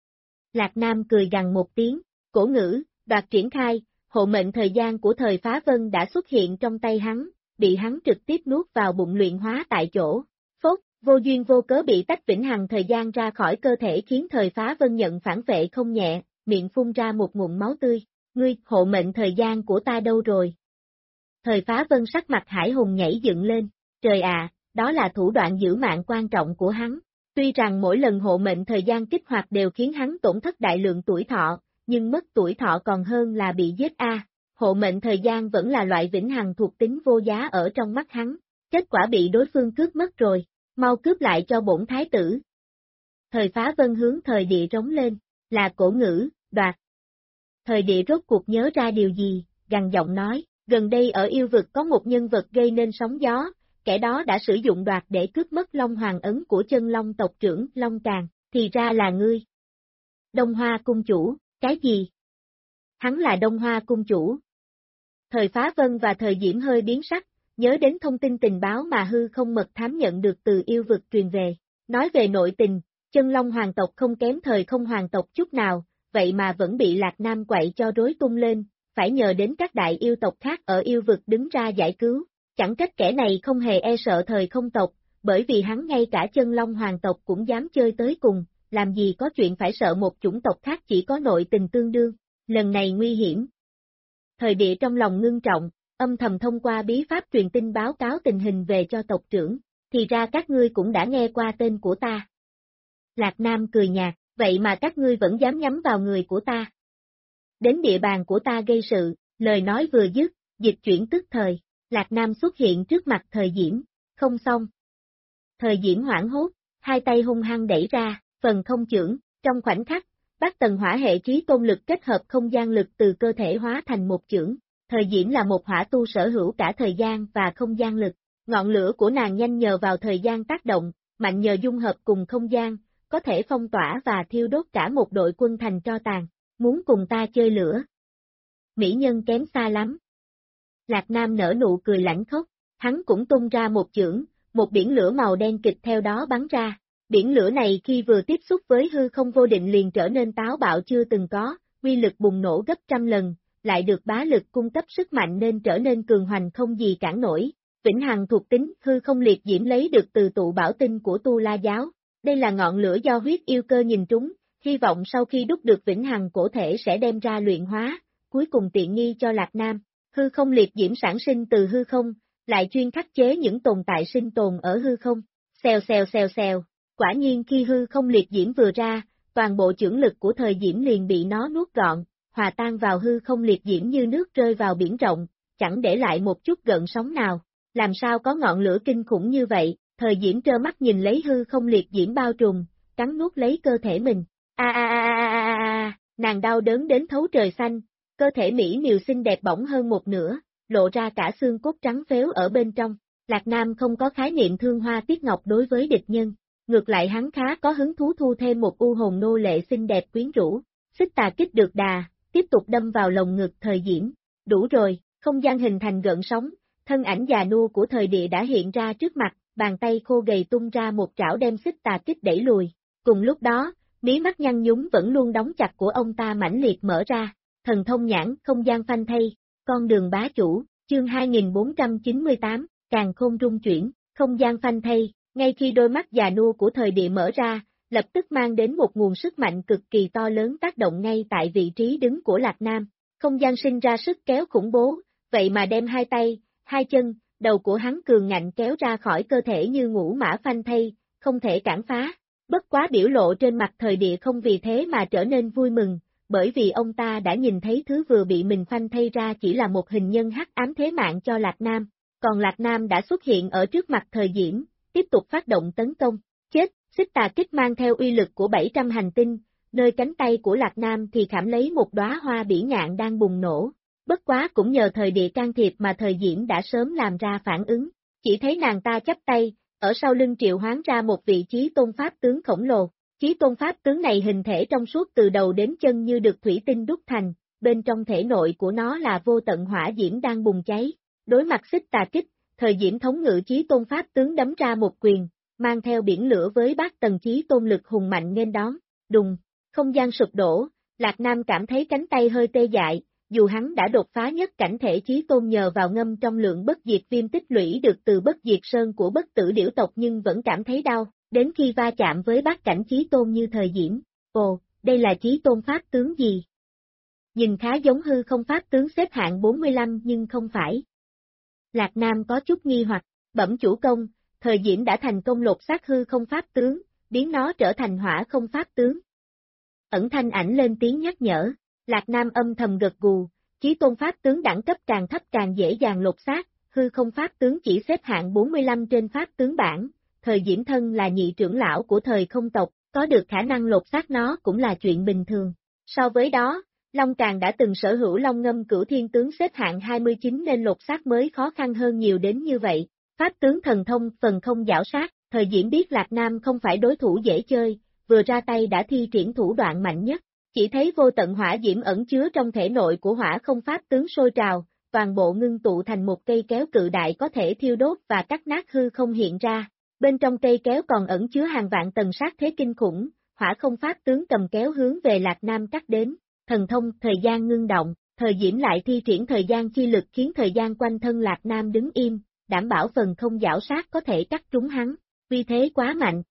[SPEAKER 2] Lạc Nam cười gằn một tiếng, cổ ngữ, đoạt triển khai, hộ mệnh thời gian của Thời Phá Vân đã xuất hiện trong tay hắn, bị hắn trực tiếp nuốt vào bụng luyện hóa tại chỗ. Phốt, vô duyên vô cớ bị tách vĩnh hằng thời gian ra khỏi cơ thể khiến Thời Phá Vân nhận phản vệ không nhẹ, miệng phun ra một ngụm máu tươi. Ngươi, hộ mệnh thời gian của ta đâu rồi? Thời Phá Vân sắc mặt hải hùng nhảy dựng lên, trời ạ, đó là thủ đoạn giữ mạng quan trọng của hắn. Tuy rằng mỗi lần hộ mệnh thời gian kích hoạt đều khiến hắn tổn thất đại lượng tuổi thọ, nhưng mất tuổi thọ còn hơn là bị giết a. Hộ mệnh thời gian vẫn là loại vĩnh hằng thuộc tính vô giá ở trong mắt hắn, kết quả bị đối phương cướp mất rồi, mau cướp lại cho bổn thái tử. Thời Phá Vân hướng thời địa rống lên, là cổ ngữ, đoạt. Thời địa rốt cuộc nhớ ra điều gì, gằn giọng nói, gần đây ở yêu vực có một nhân vật gây nên sóng gió, kẻ đó đã sử dụng đoạt để cướp mất Long Hoàng ấn của chân Long tộc trưởng Long Càn, thì ra là ngươi. Đông Hoa cung chủ, cái gì? Hắn là Đông Hoa cung chủ. Thời Phá Vân và Thời Diễm hơi biến sắc, nhớ đến thông tin tình báo mà hư không mật thám nhận được từ yêu vực truyền về. Nói về nội tình, chân Long Hoàng tộc không kém Thời Không Hoàng tộc chút nào, vậy mà vẫn bị Lạc Nam quậy cho rối tung lên, phải nhờ đến các đại yêu tộc khác ở yêu vực đứng ra giải cứu. Chẳng trách kẻ này không hề e sợ Thời Không tộc, bởi vì hắn ngay cả chân Long Hoàng tộc cũng dám chơi tới cùng, làm gì có chuyện phải sợ một chủng tộc khác chỉ có nội tình tương đương, lần này nguy hiểm. Thời địa trong lòng ngưng trọng, âm thầm thông qua bí pháp truyền tin báo cáo tình hình về cho tộc trưởng, thì ra các ngươi cũng đã nghe qua tên của ta. Lạc Nam cười nhạt, vậy mà các ngươi vẫn dám nhắm vào người của ta. Đến địa bàn của ta gây sự, lời nói vừa dứt, dịch chuyển tức thời. Lạc Nam xuất hiện trước mặt Thời Diễm, không xong. Thời Diễm hoảng hốt, hai tay hung hăng đẩy ra, phần không chưởng, trong khoảnh khắc, bát tầng hỏa hệ trí tôn lực kết hợp không gian lực từ cơ thể hóa thành một chưởng. Thời Diễm là một hỏa tu sở hữu cả thời gian và không gian lực, ngọn lửa của nàng nhanh nhờ vào thời gian tác động, mạnh nhờ dung hợp cùng không gian, có thể phong tỏa và thiêu đốt cả một đội quân thành tro tàn, muốn cùng ta chơi lửa. Mỹ nhân kém xa lắm. Lạc Nam nở nụ cười lãnh khốc, hắn cũng tung ra một chưởng, một biển lửa màu đen kịch theo đó bắn ra. Biển lửa này khi vừa tiếp xúc với hư không vô định liền trở nên táo bạo chưa từng có, uy lực bùng nổ gấp trăm lần, lại được bá lực cung cấp sức mạnh nên trở nên cường hoành không gì cản nổi. Vĩnh hằng thuộc tính hư không liệt diễm lấy được từ tụ bảo tinh của Tu La giáo. Đây là ngọn lửa do huyết yêu cơ nhìn trúng, hy vọng sau khi đúc được vĩnh hằng cổ thể sẽ đem ra luyện hóa, cuối cùng tiện nghi cho Lạc Nam. Hư không liệt diễm sản sinh từ hư không, lại chuyên khắc chế những tồn tại sinh tồn ở hư không. Xèo xèo xèo xèo, quả nhiên khi hư không liệt diễm vừa ra, toàn bộ chưởng lực của Thời Diễm liền bị nó nuốt gọn, hòa tan vào hư không liệt diễm như nước rơi vào biển rộng, chẳng để lại một chút gợn sóng nào. Làm sao có ngọn lửa kinh khủng như vậy? Thời Diễm trơ mắt nhìn lấy hư không liệt diễm bao trùm, cắn nuốt lấy cơ thể mình. Nàng đau đớn đến thấu trời xanh, cơ thể mỹ miều xinh đẹp bỏng hơn một nửa, lộ ra cả xương cốt trắng phếu ở bên trong. Lạc Nam không có khái niệm thương hoa tiếc ngọc đối với địch nhân, ngược lại hắn khá có hứng thú thu thêm một u hồn nô lệ xinh đẹp quyến rũ. Xích tà kích được đà, tiếp tục đâm vào lồng ngực Thời Diễm. Đủ rồi, không gian hình thành gợn sóng, thân ảnh già nua của Thời Địa đã hiện ra trước mặt, bàn tay khô gầy tung ra một trảo đem xích tà kích đẩy lùi. Cùng lúc đó, mí mắt nhăn nhúm vẫn luôn đóng chặt của ông ta mãnh liệt mở ra. thần thông nhãn không gian phanh thây, con đường bá chủ, chương 2498, càn khôn rung chuyển, không gian phanh thây, ngay khi đôi mắt già nua của thời địa mở ra, lập tức mang đến một nguồn sức mạnh cực kỳ to lớn tác động ngay tại vị trí đứng của Lạc Nam, không gian sinh ra sức kéo khủng bố, vậy mà đem hai tay, hai chân, đầu của hắn cường ngạnh kéo ra khỏi cơ thể như ngũ mã phanh thây, không thể cản phá. Bất quá biểu lộ trên mặt thời địa không vì thế mà trở nên vui mừng, bởi vì ông ta đã nhìn thấy thứ vừa bị mình phanh thây ra chỉ là một hình nhân hắc ám thế mạng cho Lạc Nam, còn Lạc Nam đã xuất hiện ở trước mặt thời Diễm, tiếp tục phát động tấn công. Chết, xích tà kích mang theo uy lực của 700 hành tinh, nơi cánh tay của Lạc Nam thì khảm lấy một đóa hoa bỉ ngạn đang bùng nổ. Bất quá cũng nhờ thời địa can thiệp mà thời Diễm đã sớm làm ra phản ứng, chỉ thấy nàng ta chắp tay, ở sau lưng triệu hoán ra một vị chí tôn pháp tướng khổng lồ. Chí tôn pháp tướng này hình thể trong suốt từ đầu đến chân như được thủy tinh đúc thành, bên trong thể nội của nó là vô tận hỏa diễm đang bùng cháy. Đối mặt xích tà kích, thời Diễm thống ngự chí tôn pháp tướng đấm ra một quyền, mang theo biển lửa với bát tầng chí tôn lực hùng mạnh nghênh đón. Đùng, không gian sụp đổ, Lạc Nam cảm thấy cánh tay hơi tê dại. Dù hắn đã đột phá nhất cảnh thể chí tôn nhờ vào ngâm trong lượng bất diệt viêm tích lũy được từ bất diệt sơn của bất tử điểu tộc nhưng vẫn cảm thấy đau, đến khi va chạm với bát cảnh chí tôn như thời Diễm. Ồ, đây là chí tôn pháp tướng gì? Nhìn khá giống hư không pháp tướng xếp hạng 45 nhưng không phải. Lạc Nam có chút nghi hoặc, bẩm chủ công, thời Diễm đã thành công lột xác hư không pháp tướng, biến nó trở thành hỏa không pháp tướng. Ẩn thanh ảnh lên tiếng nhắc nhở. Lạc Nam âm thầm gật gù, chí tôn pháp tướng đẳng cấp càng thấp càng dễ dàng lột xác, hư không pháp tướng chỉ xếp hạng 45 trên pháp tướng bảng, thời Diễm thân là nhị trưởng lão của thời không tộc, có được khả năng lột xác nó cũng là chuyện bình thường. So với đó, Long Càng đã từng sở hữu Long Ngâm Cửu Thiên tướng xếp hạng 29 nên lột xác mới khó khăn hơn nhiều đến như vậy. Pháp tướng thần thông phần không giảo sát, thời Diễm biết Lạc Nam không phải đối thủ dễ chơi, vừa ra tay đã thi triển thủ đoạn mạnh nhất. Chỉ thấy vô tận hỏa diễm ẩn chứa trong thể nội của hỏa không pháp tướng sôi trào, toàn bộ ngưng tụ thành một cây kéo cự đại có thể thiêu đốt và cắt nát hư không hiện ra. Bên trong cây kéo còn ẩn chứa hàng vạn tầng sát thế kinh khủng, hỏa không pháp tướng cầm kéo hướng về Lạc Nam cắt đến. Thần thông thời gian ngưng động, thời Diễm lại thi triển thời gian chi lực khiến thời gian quanh thân Lạc Nam đứng im, đảm bảo phần không giảo sát có thể cắt trúng hắn, uy thế quá mạnh.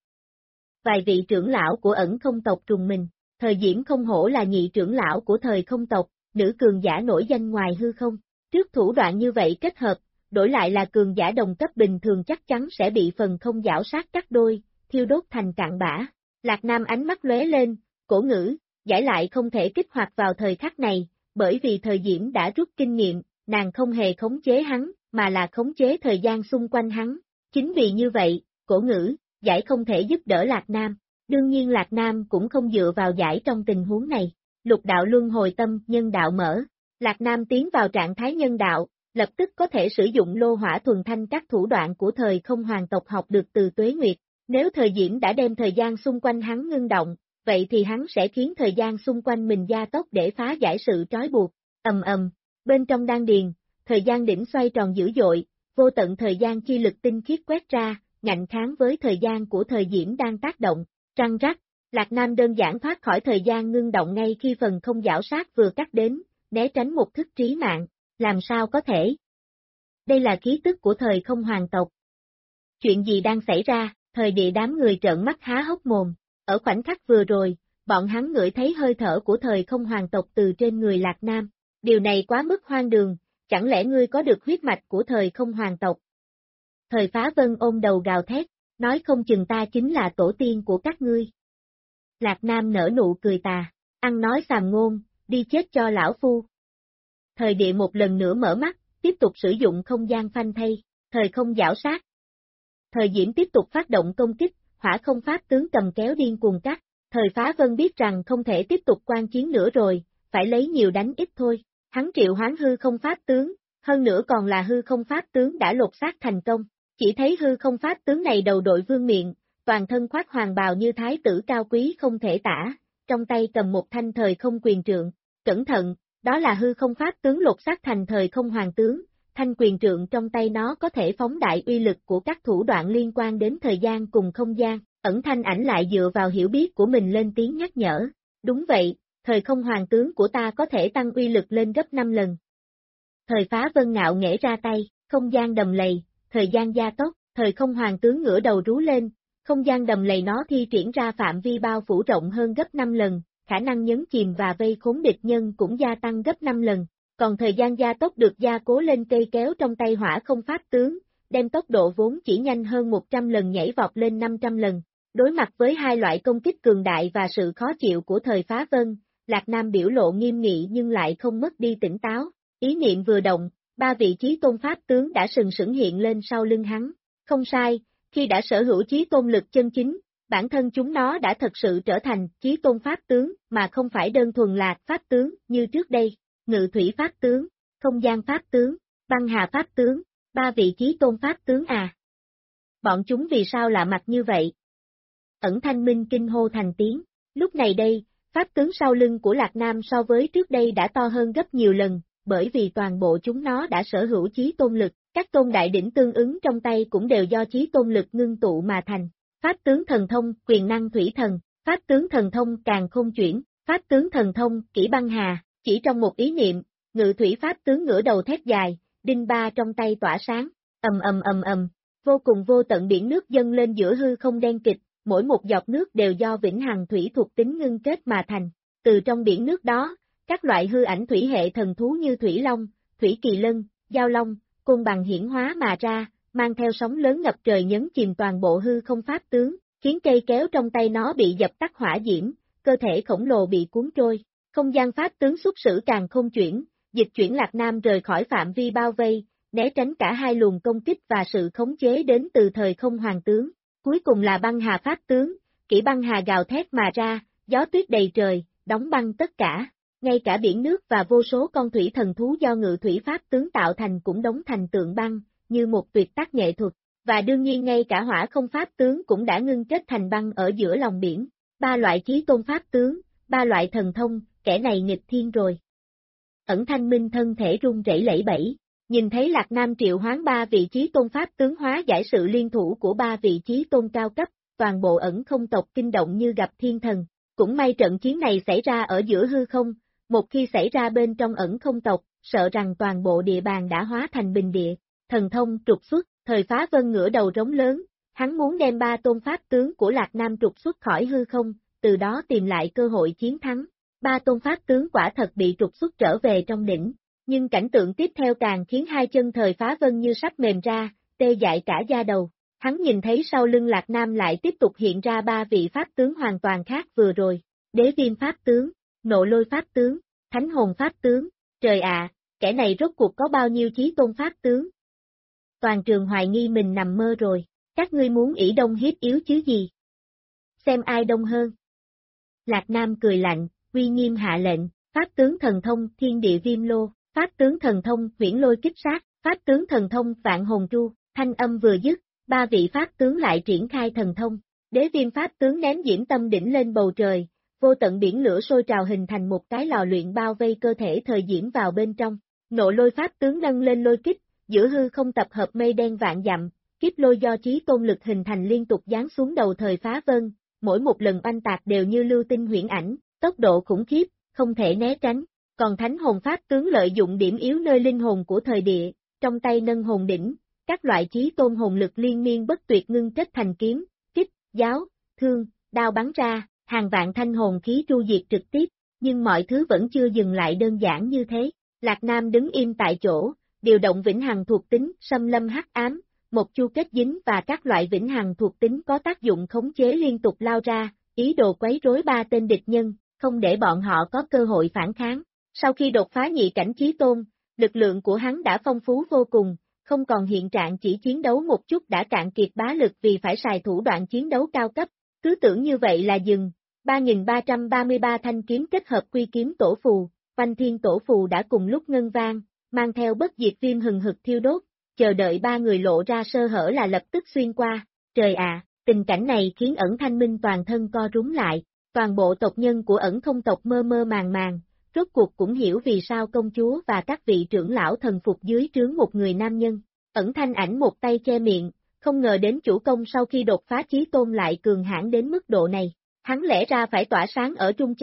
[SPEAKER 2] Vài vị trưởng lão của ẩn không tộc trùng mình. Thời Diễm không hổ là nhị trưởng lão của thời không tộc, nữ cường giả nổi danh ngoài hư không. Trước thủ đoạn như vậy kết hợp, đổi lại là cường giả đồng cấp bình thường chắc chắn sẽ bị phần không giảo sát cắt đôi, thiêu đốt thành cạn bã. Lạc Nam ánh mắt lóe lên, cổ ngữ, giải lại không thể kích hoạt vào thời khắc này, bởi vì thời Diễm đã rút kinh nghiệm, nàng không hề khống chế hắn, mà là khống chế thời gian xung quanh hắn. Chính vì như vậy, cổ ngữ, giải không thể giúp đỡ Lạc Nam. Đương nhiên Lạc Nam cũng không dựa vào giải trong tình huống này. Lục đạo luân hồi tâm, nhân đạo mở. Lạc Nam tiến vào trạng thái nhân đạo, lập tức có thể sử dụng lô hỏa thuần thanh các thủ đoạn của thời không hoàng tộc học được từ Tuế Nguyệt. Nếu thời Diễm đã đem thời gian xung quanh hắn ngưng động, vậy thì hắn sẽ khiến thời gian xung quanh mình gia tốc để phá giải sự trói buộc. Bên trong đan điền, thời gian đỉnh xoay tròn dữ dội, vô tận thời gian chi lực tinh khiết quét ra, ngạnh kháng với thời gian của thời Diễm đang tác động. Trăng rắc, Lạc Nam đơn giản thoát khỏi thời gian ngưng động ngay khi phần không giảo sát vừa cắt đến, né tránh một thức trí mạng, làm sao có thể? Đây là khí tức của thời không hoàng tộc. Chuyện gì đang xảy ra, thời địa đám người trợn mắt há hốc mồm, ở khoảnh khắc vừa rồi, bọn hắn ngửi thấy hơi thở của thời không hoàng tộc từ trên người Lạc Nam, điều này quá mức hoang đường, chẳng lẽ ngươi có được huyết mạch của thời không hoàng tộc? Thời Phá Vân ôm đầu gào thét. Nói không chừng ta chính là tổ tiên của các ngươi. Lạc Nam nở nụ cười tà, ăn nói xàm ngôn, đi chết cho lão phu. Thời địa một lần nữa mở mắt, tiếp tục sử dụng không gian phanh thây, thời không giảo sát. Thời Diễm tiếp tục phát động công kích, hỏa không pháp tướng cầm kéo điên cuồng cắt, thời Phá Vân biết rằng không thể tiếp tục quan chiến nữa rồi, phải lấy nhiều đánh ít thôi, hắn triệu hoán hư không pháp tướng, hơn nữa còn là hư không pháp tướng đã lột xác thành công. Chỉ thấy hư không pháp tướng này đầu đội vương miện, toàn thân khoác hoàng bào như thái tử cao quý không thể tả, trong tay cầm một thanh thời không quyền trượng, cẩn thận, đó là hư không pháp tướng lột xác thành thời không hoàng tướng, thanh quyền trượng trong tay nó có thể phóng đại uy lực của các thủ đoạn liên quan đến thời gian cùng không gian, ẩn thanh ảnh lại dựa vào hiểu biết của mình lên tiếng nhắc nhở, đúng vậy, thời không hoàng tướng của ta có thể tăng uy lực lên gấp 5 lần. Thời Phá Vân ngạo nghễ ra tay, không gian đầm lầy, thời gian gia tốc, thời không hoàng tướng ngửa đầu rú lên, không gian đầm lầy nó thi triển ra phạm vi bao phủ rộng hơn gấp 5 lần, khả năng nhấn chìm và vây khốn địch nhân cũng gia tăng gấp 5 lần, còn thời gian gia tốc được gia cố lên cây kéo trong tay hỏa không pháp tướng, đem tốc độ vốn chỉ nhanh hơn 100 lần nhảy vọt lên 500 lần. Đối mặt với hai loại công kích cường đại và sự khó chịu của thời Phá Vân, Lạc Nam biểu lộ nghiêm nghị nhưng lại không mất đi tỉnh táo, ý niệm vừa động, ba vị chí tôn pháp tướng đã sừng sững hiện lên sau lưng hắn. Không sai, khi đã sở hữu chí tôn lực chân chính, bản thân chúng nó đã thật sự trở thành chí tôn pháp tướng mà không phải đơn thuần là pháp tướng như trước đây, ngự thủy pháp tướng, không gian pháp tướng, băng hà pháp tướng, ba vị chí tôn pháp tướng à. Bọn chúng vì sao lạ mặt như vậy? Ẩn Thanh Minh kinh hô thành tiếng, lúc này đây, pháp tướng sau lưng của Lạc Nam so với trước đây đã to hơn gấp nhiều lần, bởi vì toàn bộ chúng nó đã sở hữu chí tôn lực, các tôn đại đỉnh tương ứng trong tay cũng đều do chí tôn lực ngưng tụ mà thành. Pháp tướng thần thông, quyền năng thủy thần, pháp tướng thần thông càng không chuyển, pháp tướng thần thông, kỹ băng hà, chỉ trong một ý niệm, ngự thủy pháp tướng ngửa đầu thét dài, đinh ba trong tay tỏa sáng, vô cùng vô tận biển nước dâng lên giữa hư không đen kịch, mỗi một giọt nước đều do vĩnh hằng thủy thuộc tính ngưng kết mà thành. Từ trong biển nước đó, các loại hư ảnh thủy hệ thần thú như thủy long, thủy kỳ lân, giao long, côn bằng hiển hóa mà ra, mang theo sóng lớn ngập trời nhấn chìm toàn bộ hư không pháp tướng, khiến cây kéo trong tay nó bị dập tắt hỏa diễm, cơ thể khổng lồ bị cuốn trôi. Không gian pháp tướng xuất sử càng không chuyển, dịch chuyển Lạc Nam rời khỏi phạm vi bao vây, né tránh cả hai luồng công kích và sự khống chế đến từ thời không hoàng tướng. Cuối cùng là băng hà pháp tướng, kỹ băng hà gào thét mà ra, gió tuyết đầy trời, đóng băng tất cả, ngay cả biển nước và vô số con thủy thần thú do ngự thủy pháp tướng tạo thành cũng đóng thành tượng băng, như một tuyệt tác nghệ thuật, và đương nhiên ngay cả hỏa không pháp tướng cũng đã ngưng kết thành băng ở giữa lòng biển. Ba loại chí tôn pháp tướng, ba loại thần thông, kẻ này nghịch thiên rồi. Ẩn Thanh Minh thân thể run rẩy lẩy bẩy, nhìn thấy Lạc Nam triệu hoán ba vị chí tôn pháp tướng hóa giải sự liên thủ của ba vị chí tôn cao cấp, toàn bộ ẩn không tộc kinh động như gặp thiên thần. Cũng may trận chiến này xảy ra ở giữa hư không, một khi xảy ra bên trong ẩn không tộc, sợ rằng toàn bộ địa bàn đã hóa thành bình địa. Thần thông trục xuất, thời Phá Vân ngửa đầu rống lớn, hắn muốn đem ba tôn pháp tướng của Lạc Nam trục xuất khỏi hư không, từ đó tìm lại cơ hội chiến thắng. Ba tôn pháp tướng quả thật bị trục xuất trở về trong đỉnh, nhưng cảnh tượng tiếp theo càng khiến hai chân thời Phá Vân như sắp mềm ra, tê dại cả da đầu. Hắn nhìn thấy sau lưng Lạc Nam lại tiếp tục hiện ra ba vị pháp tướng hoàn toàn khác vừa rồi, Đế Viêm pháp tướng, Nộ Lôi pháp tướng, Thánh Hồn pháp tướng, trời ạ, kẻ này rốt cuộc có bao nhiêu chí tôn pháp tướng? Toàn trường hoài nghi mình nằm mơ rồi, các ngươi muốn ỷ đông hiếp yếu chứ gì? Xem ai đông hơn. Lạc Nam cười lạnh, uy nghiêm hạ lệnh, pháp tướng thần thông thiên địa viêm lô, pháp tướng thần thông huyễn lôi kích sát, pháp tướng thần thông vạn hồn tru, thanh âm vừa dứt, ba vị pháp tướng lại triển khai thần thông, Đế Viêm pháp tướng ném diễm tâm đỉnh lên bầu trời, vô tận biển lửa sôi trào hình thành một cái lò luyện bao vây cơ thể thời diễm vào bên trong, Nộ Lôi pháp tướng nâng lên lôi kích, giữa hư không tập hợp mây đen vạn dặm, kiếp lôi do chí tôn lực hình thành liên tục giáng xuống đầu thời Phá Vân, mỗi một lần oanh tạc đều như lưu tinh huyễn ảnh, tốc độ khủng khiếp, không thể né tránh. Còn Thánh Hồn pháp tướng lợi dụng điểm yếu nơi linh hồn của thời địa, trong tay nâng hồn đỉnh, các loại chí tôn hồn lực liên miên bất tuyệt ngưng kết thành kiếm, kích, giáo, thương, đao bắn ra, hàng vạn thanh hồn khí tru diệt trực tiếp, nhưng mọi thứ vẫn chưa dừng lại đơn giản như thế. Lạc Nam đứng im tại chỗ, điều động vĩnh hằng thuộc tính, xâm lâm hắc ám, một chu kết dính và các loại vĩnh hằng thuộc tính có tác dụng khống chế liên tục lao ra, ý đồ quấy rối ba tên địch nhân, không để bọn họ có cơ hội phản kháng. Sau khi đột phá nhị cảnh chí tôn, lực lượng của hắn đã phong phú vô cùng, không còn hiện trạng chỉ chiến đấu một chút đã cạn kiệt bá lực vì phải xài thủ đoạn chiến đấu cao cấp, cứ tưởng như vậy là dừng. 3333 thanh kiếm kết hợp quy kiếm tổ phù, Oanh Thiên tổ phù đã cùng lúc ngân vang, mang theo bất diệt viêm hừng hực thiêu đốt, chờ đợi ba người lộ ra sơ hở là lập tức xuyên qua. Trời ạ, tình cảnh này khiến Ẩn Thanh Minh toàn thân co rúm lại, toàn bộ tộc nhân của Ẩn không tộc mơ mơ màng màng, rốt cuộc cũng hiểu vì sao công chúa và các vị trưởng lão thần phục dưới trướng một người nam nhân. Ẩn Thanh Ảnh một tay che miệng, không ngờ đến chủ công sau khi đột phá chí tôn lại cường hãn đến mức độ này. Hắn lẽ ra phải tỏa sáng ở Trung Châu,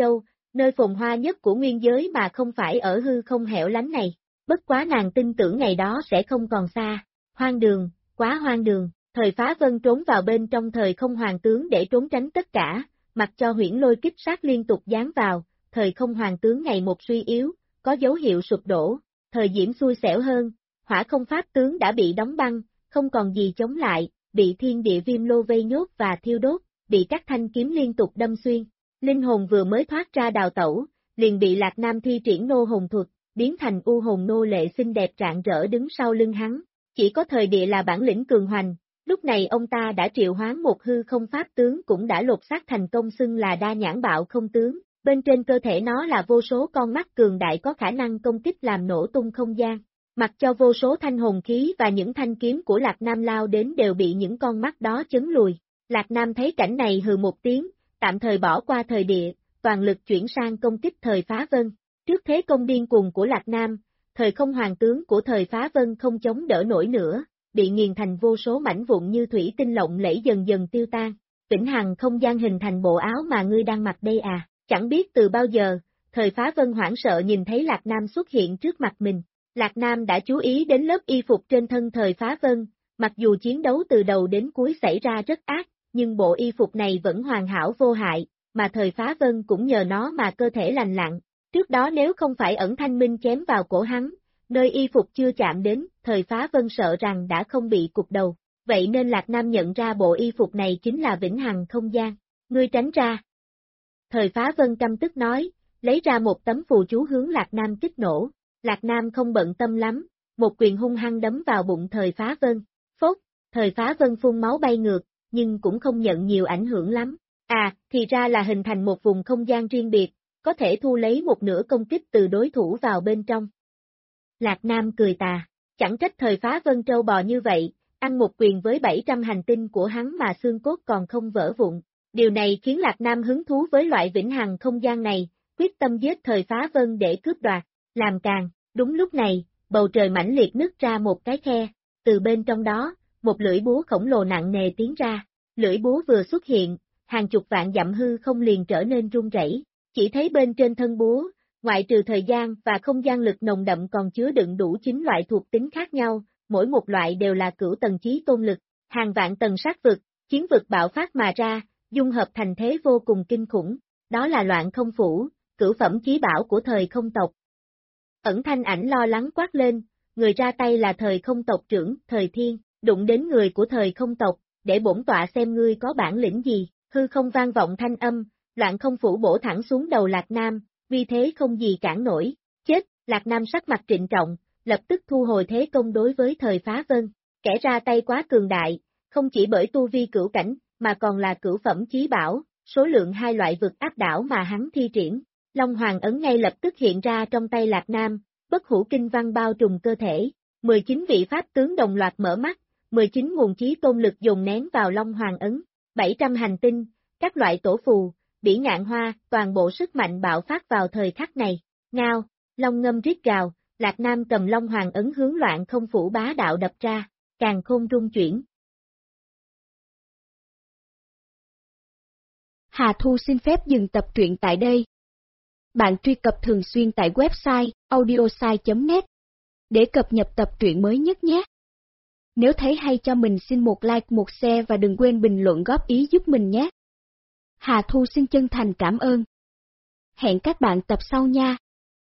[SPEAKER 2] nơi phồn hoa nhất của nguyên giới mà không phải ở hư không hẻo lánh này. Bất quá nàng tin tưởng ngày đó sẽ không còn xa. Hoang đường, quá hoang đường. Thời Phá Vân trốn vào bên trong thời không hoàng tướng để trốn tránh tất cả, mặc cho huyễn lôi kích sát liên tục giáng vào, thời không hoàng tướng ngày một suy yếu, có dấu hiệu sụp đổ. Thời Diễm xui xẻo hơn, hỏa không pháp tướng đã bị đóng băng, không còn gì chống lại, bị thiên địa viêm lô vây nhốt và thiêu đốt, bị các thanh kiếm liên tục đâm xuyên. Linh hồn vừa mới thoát ra đào tẩu, liền bị Lạc Nam thi triển nô hồn thuật, biến thành u hồn nô lệ xinh đẹp rạng rỡ đứng sau lưng hắn. Chỉ có thời địa là bản lĩnh cường hoành, lúc này ông ta đã triệu hoán một hư không pháp tướng cũng đã lột xác thành công, xưng là đa nhãn bạo không tướng. Bên trên cơ thể nó là vô số con mắt cường đại có khả năng công kích làm nổ tung không gian. Mặc cho vô số thanh hồn khí và những thanh kiếm của Lạc Nam lao đến đều bị những con mắt đó chấn lùi. Lạc Nam thấy cảnh này hừ một tiếng, tạm thời bỏ qua thời địa, toàn lực chuyển sang công kích thời Phá Vân. Trước thế công điên cuồng của Lạc Nam, thời không hoàng tướng của thời Phá Vân không chống đỡ nổi nữa, bị nghiền thành vô số mảnh vụn như thủy tinh lộng lẫy dần dần tiêu tan. Vĩnh hằng không gian hình thành bộ áo mà ngươi đang mặc đây à? Chẳng biết từ bao giờ, thời Phá Vân hoảng sợ nhìn thấy Lạc Nam xuất hiện trước mặt mình. Lạc Nam đã chú ý đến lớp y phục trên thân thời Phá Vân, mặc dù chiến đấu từ đầu đến cuối xảy ra rất ác, nhưng bộ y phục này vẫn hoàn hảo vô hại, mà thời Phá Vân cũng nhờ nó mà cơ thể lành lặn. Trước đó nếu không phải ẩn thanh minh chém vào cổ hắn, nơi y phục chưa chạm đến, thời Phá Vân sợ rằng đã không bị cụp đầu. Vậy nên Lạc Nam nhận ra bộ y phục này chính là vĩnh hằng không gian. Ngươi tránh ra. Thời Phá Vân căm tức nói, lấy ra một tấm phù chú hướng Lạc Nam kích nổ. Lạc Nam không bận tâm lắm, một quyền hung hăng đấm vào bụng thời Phá Vân. Phốt, thời Phá Vân phun máu bay ngược, nhưng cũng không nhận nhiều ảnh hưởng lắm. À, thì ra là hình thành một vùng không gian riêng biệt, có thể thu lấy một nửa công kích từ đối thủ vào bên trong. Lạc Nam cười tà, chẳng trách thời Phá Vân trâu bò như vậy, ăn một quyền với 700 hành tinh của hắn mà xương cốt còn không vỡ vụn. Điều này khiến Lạc Nam hứng thú với loại vĩnh hằng không gian này, quyết tâm giết thời Phá Vân để cướp đoạt, làm càng. Đúng lúc này, bầu trời mãnh liệt nứt ra một cái khe, từ bên trong đó, một lưỡi búa khổng lồ nặng nề tiến ra. Lưỡi búa vừa xuất hiện, hàng chục vạn dặm hư không liền trở nên rung rẩy. Chỉ thấy bên trên thân búa, ngoại trừ thời gian và không gian lực nồng đậm còn chứa đựng đủ 9 loại thuộc tính khác nhau, mỗi một loại đều là cửu tầng chí tôn lực, hàng vạn tầng sát vực, chiến vực bạo phát mà ra, dung hợp thành thế vô cùng kinh khủng, đó là Loạn Không Phủ, cửu phẩm chí bảo của thời không tộc. Ẩn Thanh Ảnh lo lắng quát lên, người ra tay là thời không tộc trưởng, thời thiên, đụng đến người của thời không tộc, để bổn tọa xem ngươi có bản lĩnh gì. Hư không vang vọng thanh âm, Loạn Không Phủ bổ thẳng xuống đầu Lạc Nam, vì thế không gì cản nổi. Chết, Lạc Nam sắc mặt trịnh trọng, lập tức thu hồi thế công đối với thời Phá Vân. Kẻ ra tay quá cường đại, không chỉ bởi tu vi cửu cảnh, mà còn là cửu phẩm chí bảo, số lượng 2 loại vực áp đảo mà hắn thi triển. Long Hoàng ấn ngay lập tức hiện ra trong tay Lạc Nam, bất hủ kinh văn bao trùm cơ thể. 19 vị pháp tướng đồng loạt mở mắt, 19 nguồn chí tôn lực dồn nén vào Long Hoàng ấn. 700 hành tinh, các loại tổ phù, bỉ ngạn hoa, toàn bộ sức mạnh bạo phát vào thời khắc này. Ngao, long ngâm rít gào, Lạc Nam cầm Long Hoàng ấn hướng Loạn Không Phủ bá đạo đập ra, càn khôn rung chuyển.
[SPEAKER 1] Hà Thu xin phép dừng tập truyện tại đây. Bạn truy cập thường xuyên tại website audiosai.net để cập nhật tập truyện mới nhất nhé. Nếu thấy hay cho mình xin một like, một share và đừng quên bình luận góp ý giúp mình nhé. Hà Thu xin chân thành cảm ơn. Hẹn các bạn tập sau nha.